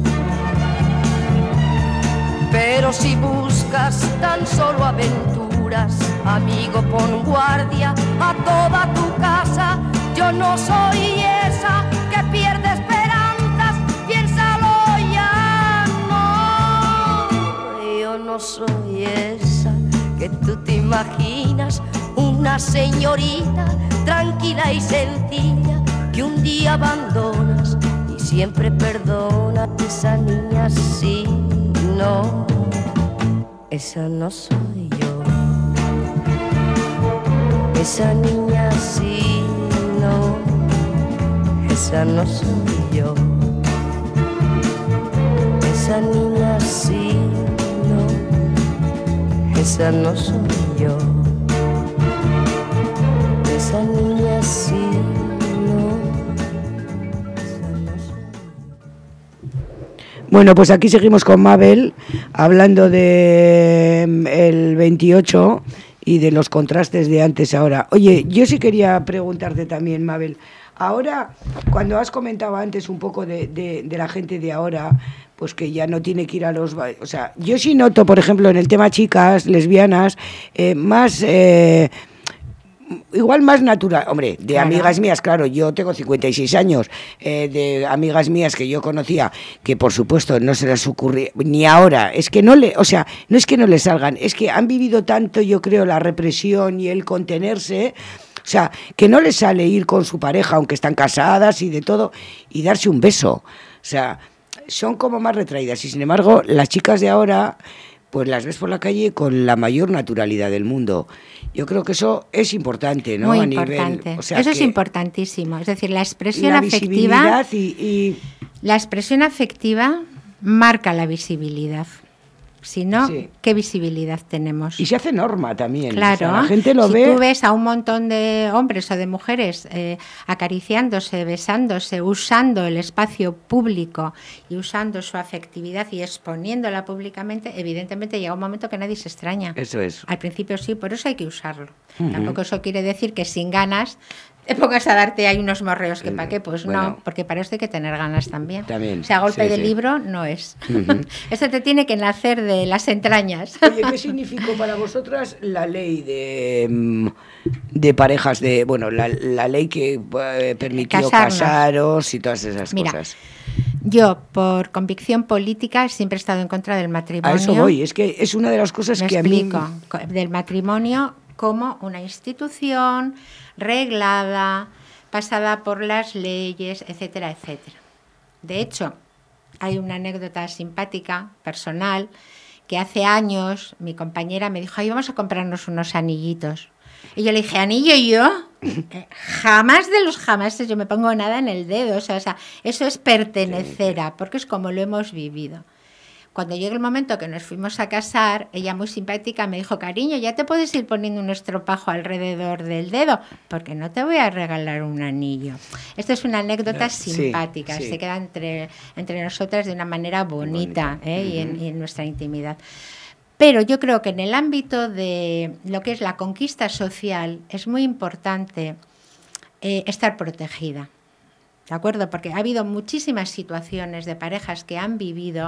Pero si buscas tan solo aventuras, amigo, pon guardia a toda tu casa. Yo no soy esa que pierde esperanzas, piénsalo ya, no. Yo no soy esa que tú te imaginas, una señorita tranquila y sencilla que un día abandonas y siempre perdona. Esa niña sí, no, esa no soy yo. Esa niña sí, no, esa no soy yo. Esa niña sí, no, esa no soy yo. Esa niña sí, no, esa no soy yo. Bueno, pues aquí seguimos con Mabel, hablando de el 28 y de los contrastes de antes a ahora. Oye, yo sí quería preguntarte también, Mabel, ahora, cuando has comentado antes un poco de la gente de ahora, pues que ya no tiene que ir a los... O sea, yo sí noto, por ejemplo, en el tema chicas, lesbianas, más... igual más natural, hombre, de Claro. amigas mías, claro, yo tengo 56 años, de amigas mías que yo conocía, que por supuesto no se les ocurría, ni ahora, es que no le, o sea, no es que no les salgan, es que han vivido tanto, yo creo, la represión y el contenerse, o sea, que no les sale ir con su pareja, aunque están casadas y de todo, y darse un beso, o sea, son como más retraídas, y sin embargo, las chicas de ahora... pues las ves por la calle con la mayor naturalidad del mundo. Yo creo que eso es importante, ¿no? Muy A importante. nivel, o sea, eso es que importantísimo. Es decir, la expresión la afectiva. visibilidad y La expresión afectiva marca la visibilidad. Si no, Sí. ¿qué visibilidad tenemos? se hace norma también. Claro, O sea, la gente lo si ve. tú ves a un montón de hombres o de mujeres acariciándose, besándose, usando el espacio público y usando su afectividad y exponiéndola públicamente, evidentemente llega un momento que nadie se extraña. Eso es. Al principio sí, por eso hay que usarlo. Ujú. Tampoco eso quiere decir que sin ganas te pongas a darte ahí unos morreos que para qué, pues bueno. no, porque para eso hay que tener ganas también. También, O sea, golpe sí, de sí. libro no es. Ujú. Esto te tiene que nacer de las entrañas. Oye, ¿qué significó para vosotras la ley de parejas de, bueno, la ley que permitió Casarnos. casaros y todas esas Mira, cosas? Yo, por convicción política, siempre he estado en contra del matrimonio. A eso voy, es que es una de las cosas Me que explico. a mí... Del matrimonio como una institución reglada, pasada por las leyes, etcétera, etcétera. De hecho, hay una anécdota simpática, personal, que hace años mi compañera me dijo, ay, vamos a comprarnos unos anillitos. Y yo le dije, ¿anillo yo? Jamás de los jamases yo me pongo nada en el dedo. O sea, eso es pertenecer a, porque es como lo hemos vivido. Cuando llegó el momento que nos fuimos a casar, ella muy simpática me dijo, cariño, ya te puedes ir poniendo un estropajo alrededor del dedo, porque no te voy a regalar un anillo. Esto es una anécdota simpática, sí. se queda entre nosotras de una manera bonita, y en nuestra intimidad. Pero yo creo que en el ámbito de lo que es la conquista social es muy importante estar protegida. ¿De acuerdo? Porque ha habido muchísimas situaciones de parejas que han vivido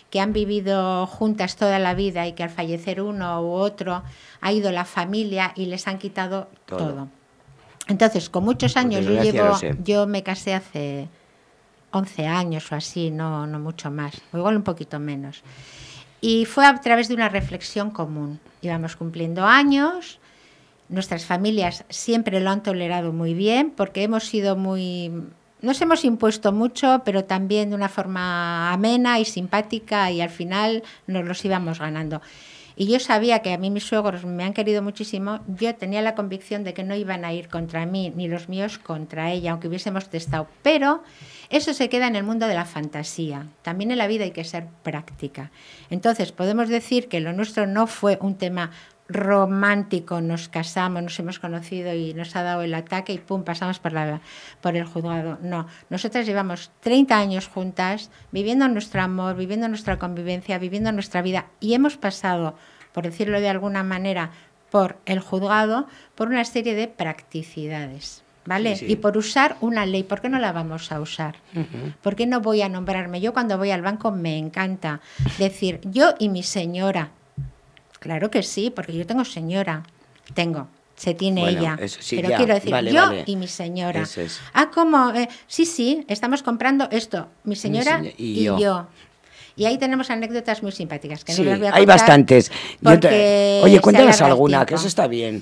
juntas toda la vida y que al fallecer uno u otro ha ido la familia y les han quitado todo. Entonces, con muchos años, yo me casé hace 11 años o así, no mucho más, o igual un poquito menos. Y fue a través de una reflexión común. Íbamos cumpliendo años, nuestras familias siempre lo han tolerado muy bien porque hemos sido nos hemos impuesto mucho, pero también de una forma amena y simpática y al final nos los íbamos ganando. Y yo sabía que a mí mis suegros me han querido muchísimo, yo tenía la convicción de que no iban a ir contra mí, ni los míos contra ella, aunque hubiésemos testado. Pero eso se queda en el mundo de la fantasía. También en la vida hay que ser práctica. Entonces podemos decir que lo nuestro no fue un tema romántico, nos casamos, nos hemos conocido y nos ha dado el ataque y pum, pasamos por el juzgado. No, nosotras llevamos 30 años juntas, viviendo nuestro amor, viviendo nuestra convivencia, viviendo nuestra vida y hemos pasado, por decirlo de alguna manera, por el juzgado, por una serie de practicidades. ¿Vale? Sí. Y por usar una ley, ¿por qué no la vamos a usar? ¿Por qué no voy a nombrarme? Yo cuando voy al banco me encanta decir yo y mi señora. Claro que sí, porque yo tengo señora. Se tiene Bueno, ella. eso sí, pero ya, quiero decir, vale, yo vale. y mi señora. Eso es. ¿Cómo? Sí, estamos comprando esto. Mi señora y yo. Y ahí tenemos anécdotas muy simpáticas, que Sí, no las voy a hay contar bastantes. porque Oye, cuéntanos se alarga el alguna, tiempo. que eso está bien.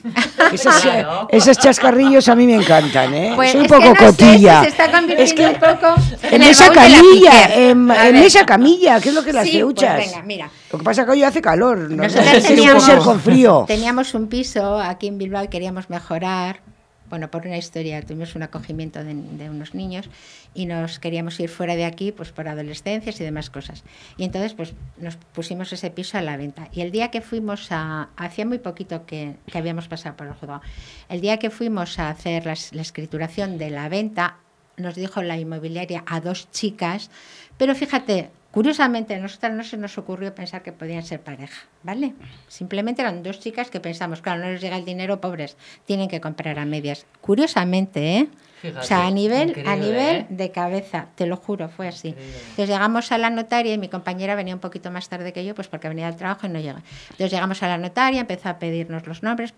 Esos chascarrillos a mí me encantan, ¿eh? Pues Soy un es que poco no sé, cotilla. se está convirtiendo un poco En el esa baúl de la camilla, Piquer. en A ver. esa camilla, que es lo que las Sí, feuchas. pues venga, mira. Lo que pasa es que hoy hace calor, no Nosotras sé si puede ser con frío. teníamos un piso aquí en Bilbao y queríamos mejorar. Bueno, por una historia, tuvimos un acogimiento de unos niños y nos queríamos ir fuera de aquí, pues por adolescencias y demás cosas. Y entonces, pues nos pusimos ese piso a la venta. Y el día que fuimos hacía muy poquito que habíamos pasado por el juzgado, el día que fuimos a hacer la escrituración de la venta, nos dijo la inmobiliaria a 2 chicas, pero fíjate, curiosamente a nosotras no se nos ocurrió pensar que podían ser pareja, ¿vale? Simplemente eran 2 chicas que pensamos, claro, no les llega el dinero, pobres, tienen que comprar a medias. Curiosamente, ¿eh? Fíjate, o sea, a nivel increíble, de cabeza, te lo juro, fue así. Entonces llegamos a la notaria y mi compañera venía un poquito más tarde que yo, pues porque venía del trabajo y no llega. Entonces llegamos a la notaria, empezó a pedirnos los nombres,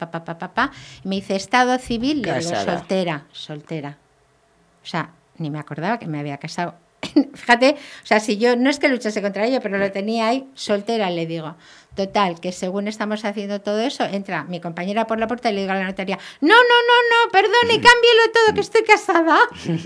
y me dice, estado civil, le digo, soltera. O sea, ni me acordaba que me había casado. Fíjate, o sea, si yo, no es que luchase contra ello, pero lo tenía ahí, soltera, le digo. Total, que según estamos haciendo todo eso, entra mi compañera por la puerta y le digo a la notaria, no, perdone, cámbielo todo, que estoy casada.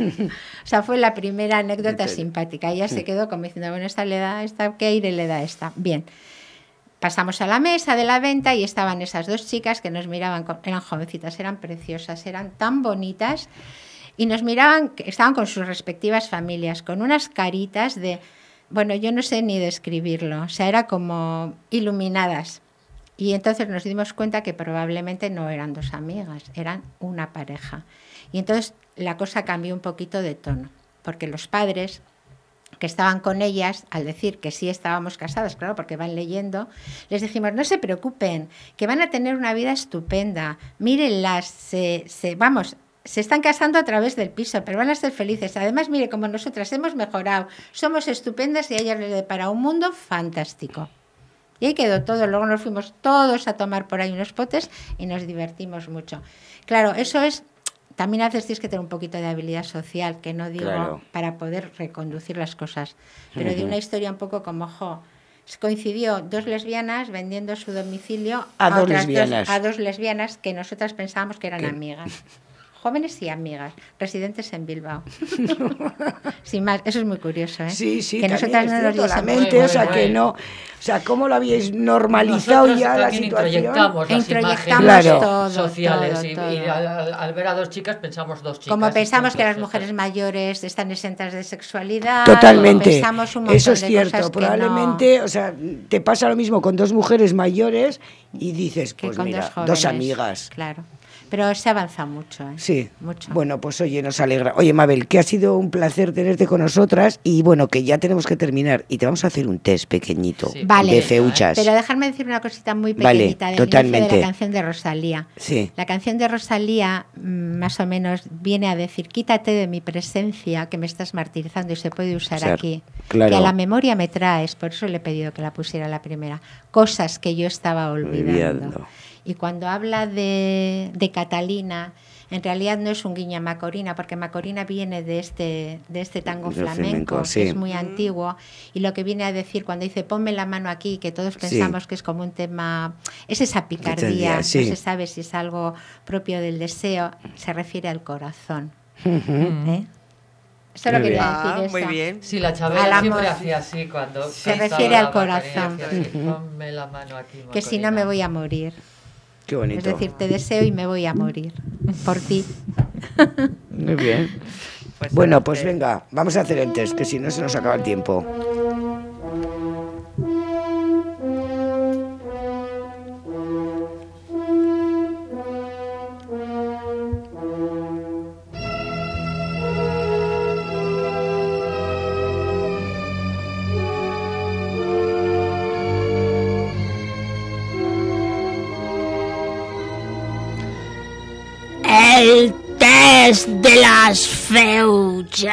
O sea, fue la primera anécdota simpática. Ella se quedó como diciendo, bueno, esta le da esta, ¿qué aire le da esta? Bien. Pasamos a la mesa de la venta y estaban esas 2 chicas que nos miraban, eran jovencitas, eran preciosas, eran tan bonitas. Y nos miraban, estaban con sus respectivas familias, con unas caritas de, bueno, yo no sé ni describirlo, o sea, era como iluminadas. Y entonces nos dimos cuenta que probablemente no eran 2 amigas, eran una pareja. Y entonces la cosa cambió un poquito de tono, porque los padres que estaban con ellas, al decir que sí estábamos casadas, claro, porque van leyendo, les dijimos, no se preocupen, que van a tener una vida estupenda, mírenlas, se están casando a través del piso, pero van a ser felices. Además, mire, como nosotras hemos mejorado, somos estupendas y a ellas les depara un mundo fantástico. Y ahí quedó todo. Luego nos fuimos todos a tomar por ahí unos potes y nos divertimos mucho. Claro, eso es... También a veces tienes que tener un poquito de habilidad social, que no digo para poder reconducir las cosas. Pero de una historia un poco como, coincidió 2 lesbianas vendiendo su domicilio a 2 lesbianas que nosotras pensábamos que eran amigas. Jóvenes y amigas, residentes en Bilbao. Sin más, eso es muy curioso, ¿eh? Sí, que nosotras no nos la mente, o sea, que no... O sea, ¿cómo lo habéis normalizado nosotros ya la situación? Introyectamos las imágenes todo, sociales todo. Y al ver a 2 chicas pensamos 2 chicas. Como pensamos que las mujeres mayores están exentas de sexualidad. Totalmente. Pensamos un montón eso es de cierto. cosas Probablemente, no... o sea, te pasa lo mismo con 2 mujeres mayores y dices, que pues con mira, 2 2 amigas. Claro. Pero se avanza mucho, ¿eh? Sí, mucho. Bueno, pues oye, nos alegra. Oye, Mabel, que ha sido un placer tenerte con nosotras y bueno, que ya tenemos que terminar y te vamos a hacer un test pequeñito de feuchas. Pero dejarme decir una cosita muy pequeñita del inicio de la canción de Rosalía. Sí. La canción de Rosalía más o menos viene a decir, quítate de mi presencia que me estás martirizando y se puede usar aquí. Claro. Que a la memoria me traes, por eso le he pedido que la pusiera la primera. Cosas que yo estaba olvidando. Y cuando habla de Catalina, en realidad no es un guiño a Macorina, porque Macorina viene de este tango flamenco, que es muy antiguo, y lo que viene a decir cuando dice ponme la mano aquí, que todos pensamos que es como un tema, es esa picardía, no se sabe si es algo propio del deseo, se refiere al corazón. Eso lo quería decir eso. Muy bien. Sí, la Chabela siempre hacía así cuando... Se refiere al corazón. Ponme la mano aquí, Macorina. Que si no me voy a morir. Qué bonito. Es decir, te deseo y me voy a morir por ti. Muy bien. Bueno, pues venga, vamos a hacer el test, que si no se nos acaba el tiempo. El test de las feuchas.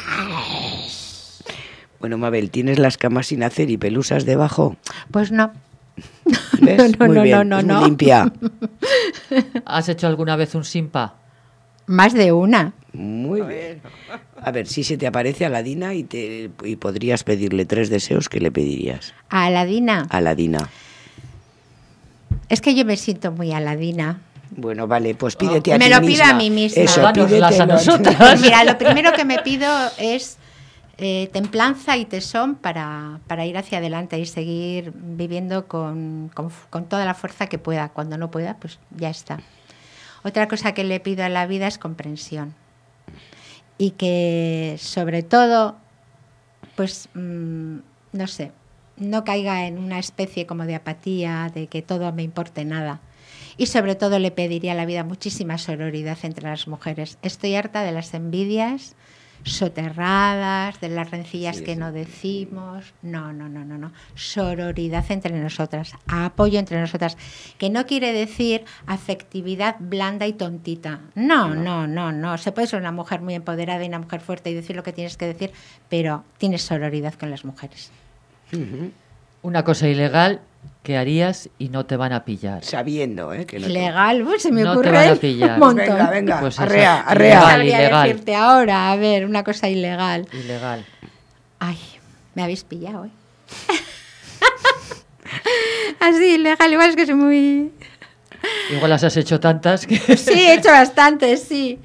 Bueno, Mabel, ¿tienes las camas sin hacer y pelusas debajo? Pues no. ¿Ves? Muy bien, no. Muy limpia. ¿Has hecho alguna vez un simpa? Más de una. Muy bien. A ver, si se te aparece Aladina y podrías pedirle 3 deseos, ¿qué le pedirías? ¿A Aladina? Aladina. Es que yo me siento muy Aladina. Bueno, vale, pues pídete a ti me misma. lo pido a mí misma. Eso, pídetelo a nosotras. Mira, lo primero que me pido es templanza y tesón para ir hacia adelante y seguir viviendo con toda la fuerza que pueda. Cuando no pueda, pues ya está. Otra cosa que le pido a la vida es comprensión. Y que, sobre todo, pues, no sé, no caiga en una especie como de apatía, de que todo me importe nada. Y sobre todo le pediría a la vida muchísima sororidad entre las mujeres. Estoy harta de las envidias soterradas, de las rencillas que no decimos. No. Sororidad entre nosotras, apoyo entre nosotras, que no quiere decir afectividad blanda y tontita. No. Se puede ser una mujer muy empoderada y una mujer fuerte y decir lo que tienes que decir, pero tienes sororidad con las mujeres. Una cosa ilegal que harías y no te van a pillar. Sabiendo, que no Ilegal, se me no ocurre te van a pillar. un montón. Venga, Pues arrea. Ilegal. Decirte ahora, a ver, una cosa ilegal. Ilegal. Ay, me habéis pillado, Así, ilegal, igual es que soy muy... Igual las has hecho tantas que... Sí, he hecho bastantes, sí.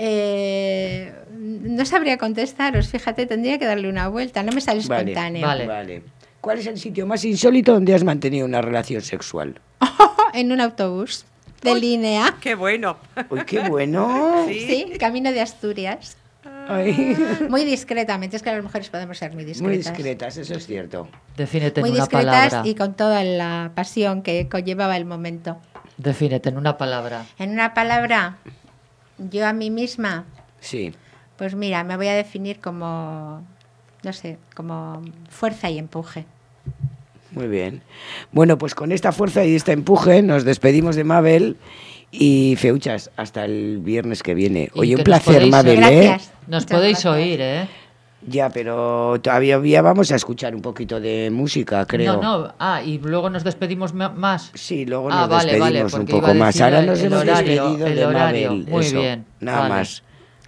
No sabría contestaros, fíjate, tendría que darle una vuelta, no me sale espontáneo. Vale. ¿Cuál es el sitio más insólito donde has mantenido una relación sexual? En un autobús de línea. ¡Qué bueno! ¡Uy, qué bueno! Sí, camino de Asturias. Ay. Muy discretamente, es que las mujeres podemos ser muy discretas. Muy discretas, eso es cierto. Defínete muy en una discretas palabra. Y con toda la pasión que conllevaba el momento. Defínete en una palabra. En una palabra, yo a mí misma. Sí. Pues mira, me voy a definir como, no sé, como fuerza y empuje. Muy bien. Bueno, pues con esta fuerza y este empuje nos despedimos de Mabel y Feuchas hasta el viernes que viene. Oye, un placer, Mabel, Gracias. Nos podéis oír, Ya, pero todavía vamos a escuchar un poquito de música, creo. No. Y luego nos despedimos más. Sí, luego nos despedimos un poco más. Ahora nos hemos despedido de Mabel. Muy eso, bien. Nada más.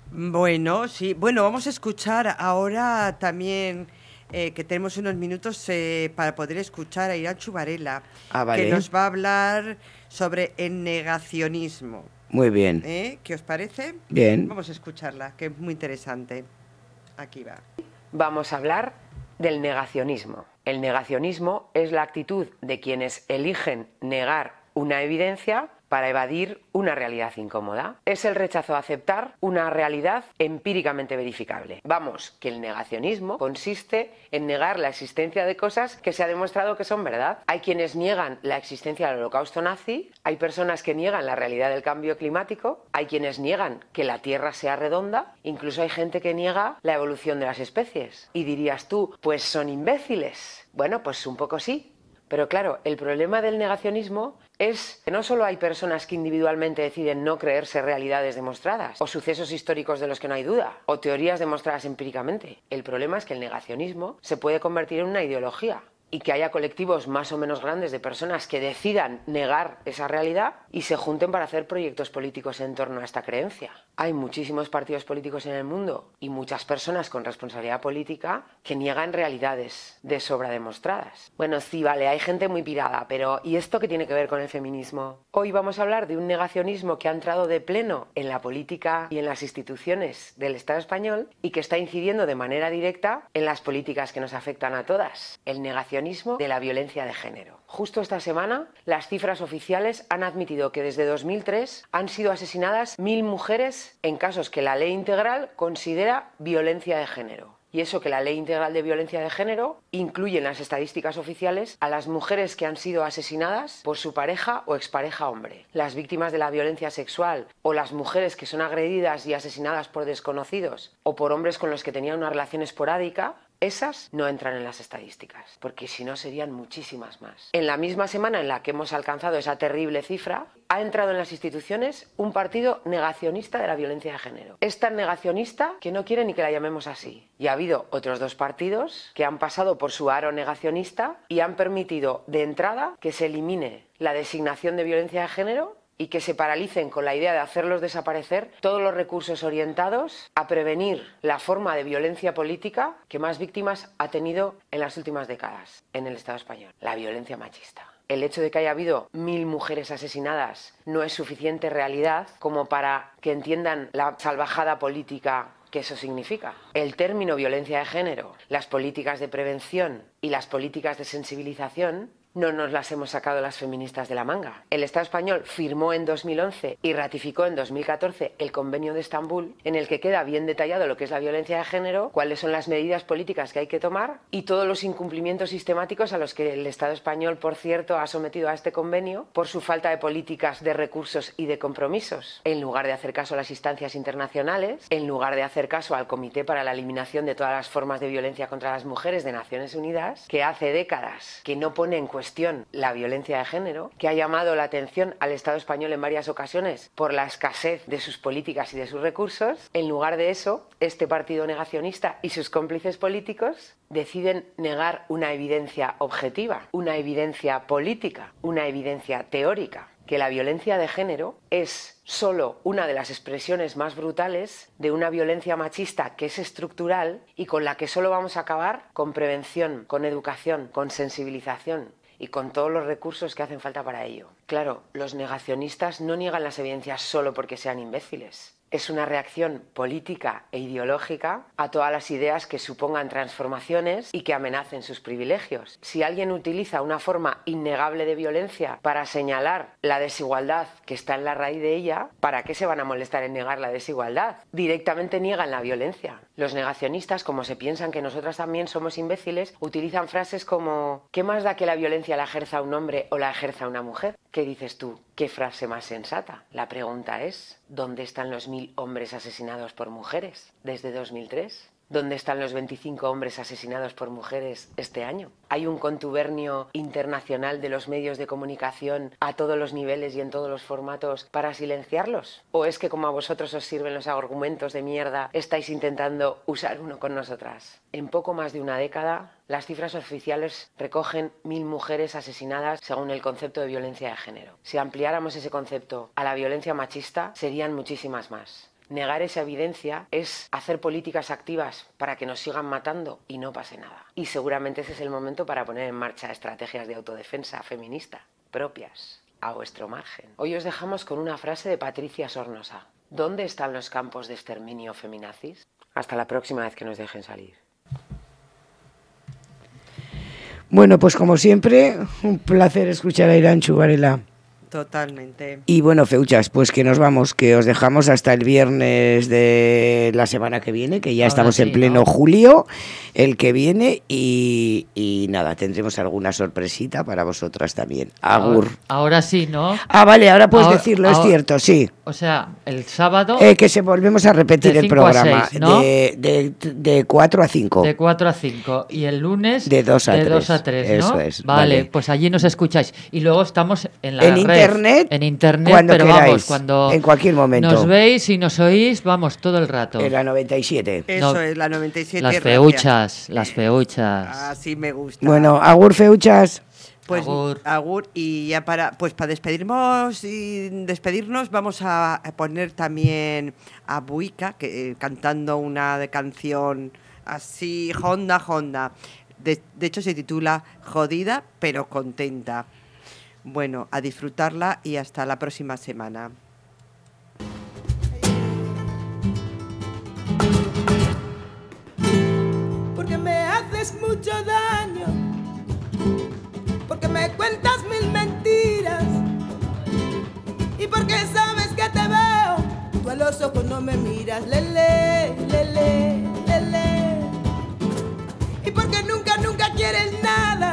Bueno, sí. Bueno, vamos a escuchar ahora también... que tenemos unos minutos para poder escuchar a Irán Chubarela, vale. que nos va a hablar sobre el negacionismo. Muy bien. ¿Qué os parece? Bien. Vamos a escucharla, que es muy interesante. Aquí va. Vamos a hablar del negacionismo. El negacionismo es la actitud de quienes eligen negar una evidencia para evadir una realidad incómoda. Es el rechazo a aceptar una realidad empíricamente verificable. Vamos, que el negacionismo consiste en negar la existencia de cosas que se ha demostrado que son verdad. Hay quienes niegan la existencia del holocausto nazi, hay personas que niegan la realidad del cambio climático, hay quienes niegan que la Tierra sea redonda, incluso hay gente que niega la evolución de las especies. Y dirías tú, pues son imbéciles. Bueno, pues un poco sí. Pero claro, el problema del negacionismo es que no solo hay personas que individualmente deciden no creerse realidades demostradas, o sucesos históricos de los que no hay duda, o teorías demostradas empíricamente. El problema es que el negacionismo se puede convertir en una ideología y que haya colectivos más o menos grandes de personas que decidan negar esa realidad y se junten para hacer proyectos políticos en torno a esta creencia. Hay muchísimos partidos políticos en el mundo y muchas personas con responsabilidad política que niegan realidades de sobra demostradas. Bueno, sí, vale, hay gente muy pirada, pero ¿y esto qué tiene que ver con el feminismo? Hoy vamos a hablar de un negacionismo que ha entrado de pleno en la política y en las instituciones del Estado español y que está incidiendo de manera directa en las políticas que nos afectan a todas. El negacionismo de la violencia de género. Justo esta semana, las cifras oficiales han admitido que desde 2003 han sido asesinadas 1000 mujeres en casos que la Ley Integral considera violencia de género. Y eso que la Ley Integral de Violencia de Género incluye en las estadísticas oficiales a las mujeres que han sido asesinadas por su pareja o expareja hombre. Las víctimas de la violencia sexual o las mujeres que son agredidas y asesinadas por desconocidos o por hombres con los que tenían una relación esporádica, esas no entran en las estadísticas, porque si no serían muchísimas más. En la misma semana en la que hemos alcanzado esa terrible cifra, ha entrado en las instituciones un partido negacionista de la violencia de género. Es tan negacionista que no quiere ni que la llamemos así. Y ha habido otros 2 partidos que han pasado por su aro negacionista y han permitido de entrada que se elimine la designación de violencia de género y que se paralicen con la idea de hacerlos desaparecer todos los recursos orientados a prevenir la forma de violencia política que más víctimas ha tenido en las últimas décadas en el Estado español, la violencia machista. El hecho de que haya habido 1000 mujeres asesinadas no es suficiente realidad como para que entiendan la salvajada política que eso significa. El término violencia de género, las políticas de prevención y las políticas de sensibilización no nos las hemos sacado las feministas de la manga. El Estado español firmó en 2011 y ratificó en 2014 el Convenio de Estambul, en el que queda bien detallado lo que es la violencia de género, cuáles son las medidas políticas que hay que tomar y todos los incumplimientos sistemáticos a los que el Estado español, por cierto, ha sometido a este convenio por su falta de políticas, de recursos y de compromisos. En lugar de hacer caso a las instancias internacionales, en lugar de hacer caso al Comité para la Eliminación de todas las formas de violencia contra las mujeres de Naciones Unidas, que hace décadas que no pone en cuestión la violencia de género, que ha llamado la atención al Estado español en varias ocasiones por la escasez de sus políticas y de sus recursos. En lugar de eso, este partido negacionista y sus cómplices políticos deciden negar una evidencia objetiva, una evidencia política, una evidencia teórica, que la violencia de género es solo una de las expresiones más brutales de una violencia machista que es estructural y con la que solo vamos a acabar con prevención, con educación, con sensibilización y con todos los recursos que hacen falta para ello. Claro, los negacionistas no niegan las evidencias solo porque sean imbéciles. Es una reacción política e ideológica a todas las ideas que supongan transformaciones y que amenacen sus privilegios. Si alguien utiliza una forma innegable de violencia para señalar la desigualdad que está en la raíz de ella, ¿para qué se van a molestar en negar la desigualdad? Directamente niegan la violencia. Los negacionistas, como se piensan que nosotras también somos imbéciles, utilizan frases como ¿qué más da que la violencia la ejerza un hombre o la ejerza una mujer? ¿Qué dices tú? ¿Qué frase más sensata? La pregunta es, ¿dónde están los 1000 hombres asesinados por mujeres desde 2003? ¿Dónde están los 25 hombres asesinados por mujeres este año? ¿Hay un contubernio internacional de los medios de comunicación a todos los niveles y en todos los formatos para silenciarlos? ¿O es que como a vosotros os sirven los argumentos de mierda, estáis intentando usar uno con nosotras? En poco más de una década, las cifras oficiales recogen 1000 mujeres asesinadas según el concepto de violencia de género. Si ampliáramos ese concepto a la violencia machista, serían muchísimas más. Negar esa evidencia es hacer políticas activas para que nos sigan matando y no pase nada. Y seguramente ese es el momento para poner en marcha estrategias de autodefensa feminista propias, a vuestro margen. Hoy os dejamos con una frase de Patricia Sornosa. ¿Dónde están los campos de exterminio feminazis? Hasta la próxima vez que nos dejen salir. Bueno, pues como siempre, un placer escuchar a Irantxu Varela. Totalmente. Y bueno, feuchas, pues que nos vamos, que os dejamos hasta el viernes de la semana que viene, que ya estamos en pleno julio, el que viene, y nada, tendremos alguna sorpresita para vosotras también. Agur. Ahora sí, ¿no? Ah, vale, ahora puedes decirlo, es cierto, sí. O sea, el sábado... que se volvemos a repetir el programa, 6, ¿no? de 4 a 5. De 4 a 5. Y el lunes... De 2 a 3. De 2 a 3, ¿no? Eso es. Vale, pues allí nos escucháis. Y luego estamos en la red. En internet, cuando pero queráis, vamos, cuando en cualquier momento. Nos veis y nos oís, vamos, todo el rato. En la 97. Eso es, la 97. Las feuchas, las feuchas. Así me gusta. Bueno, agur feuchas. Pues agur, y ya para despedirnos vamos a poner también a Buica cantando una canción así Honda. De hecho se titula Jodida pero contenta. Bueno, a disfrutarla y hasta la próxima semana. Porque me haces mucho daño, porque me cuentas 1000 mentiras y porque sabes que te veo, tú a los ojos no me miras, lele, lele, lele. Y porque nunca quieres nada,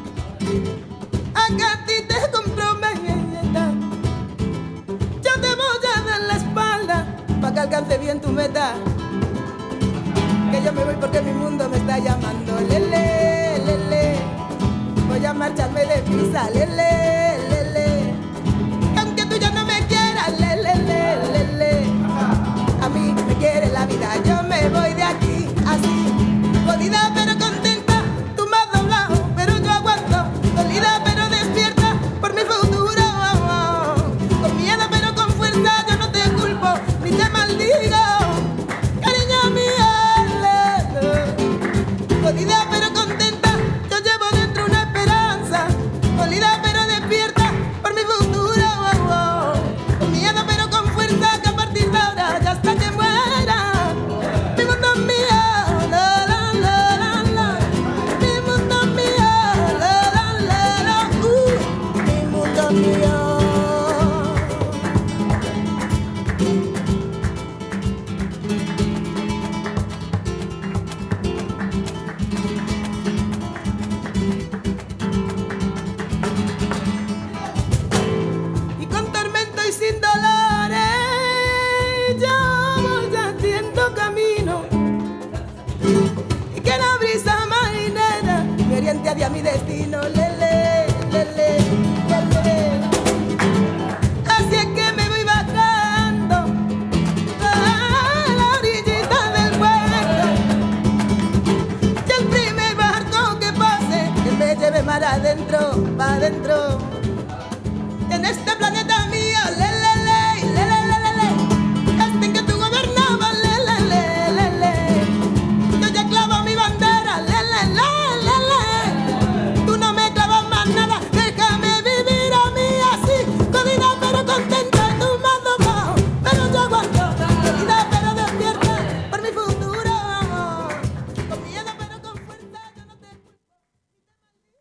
acá a ti te comprometa. Yo te voy a dar la espalda para que alcance bien tu meta. Que yo me voy porque mi mundo me está llamando. Lele, lele. Voy a marcharme deprisa. Lele, lele. Aunque tú ya no me quieras. Lele, lele, lele. A mí me quiere la vida. Yo me voy de aquí así. Jodida pero contenta. Tú me has doblado pero yo aguanto. Dolida pero despierta por mi futuro. Con miedo hacia mi destino, lele, lele, lele. Así es que me voy bajando a la orillita del puerto, y el primer barco que pase, que me lleve mar adentro, pa' adentro.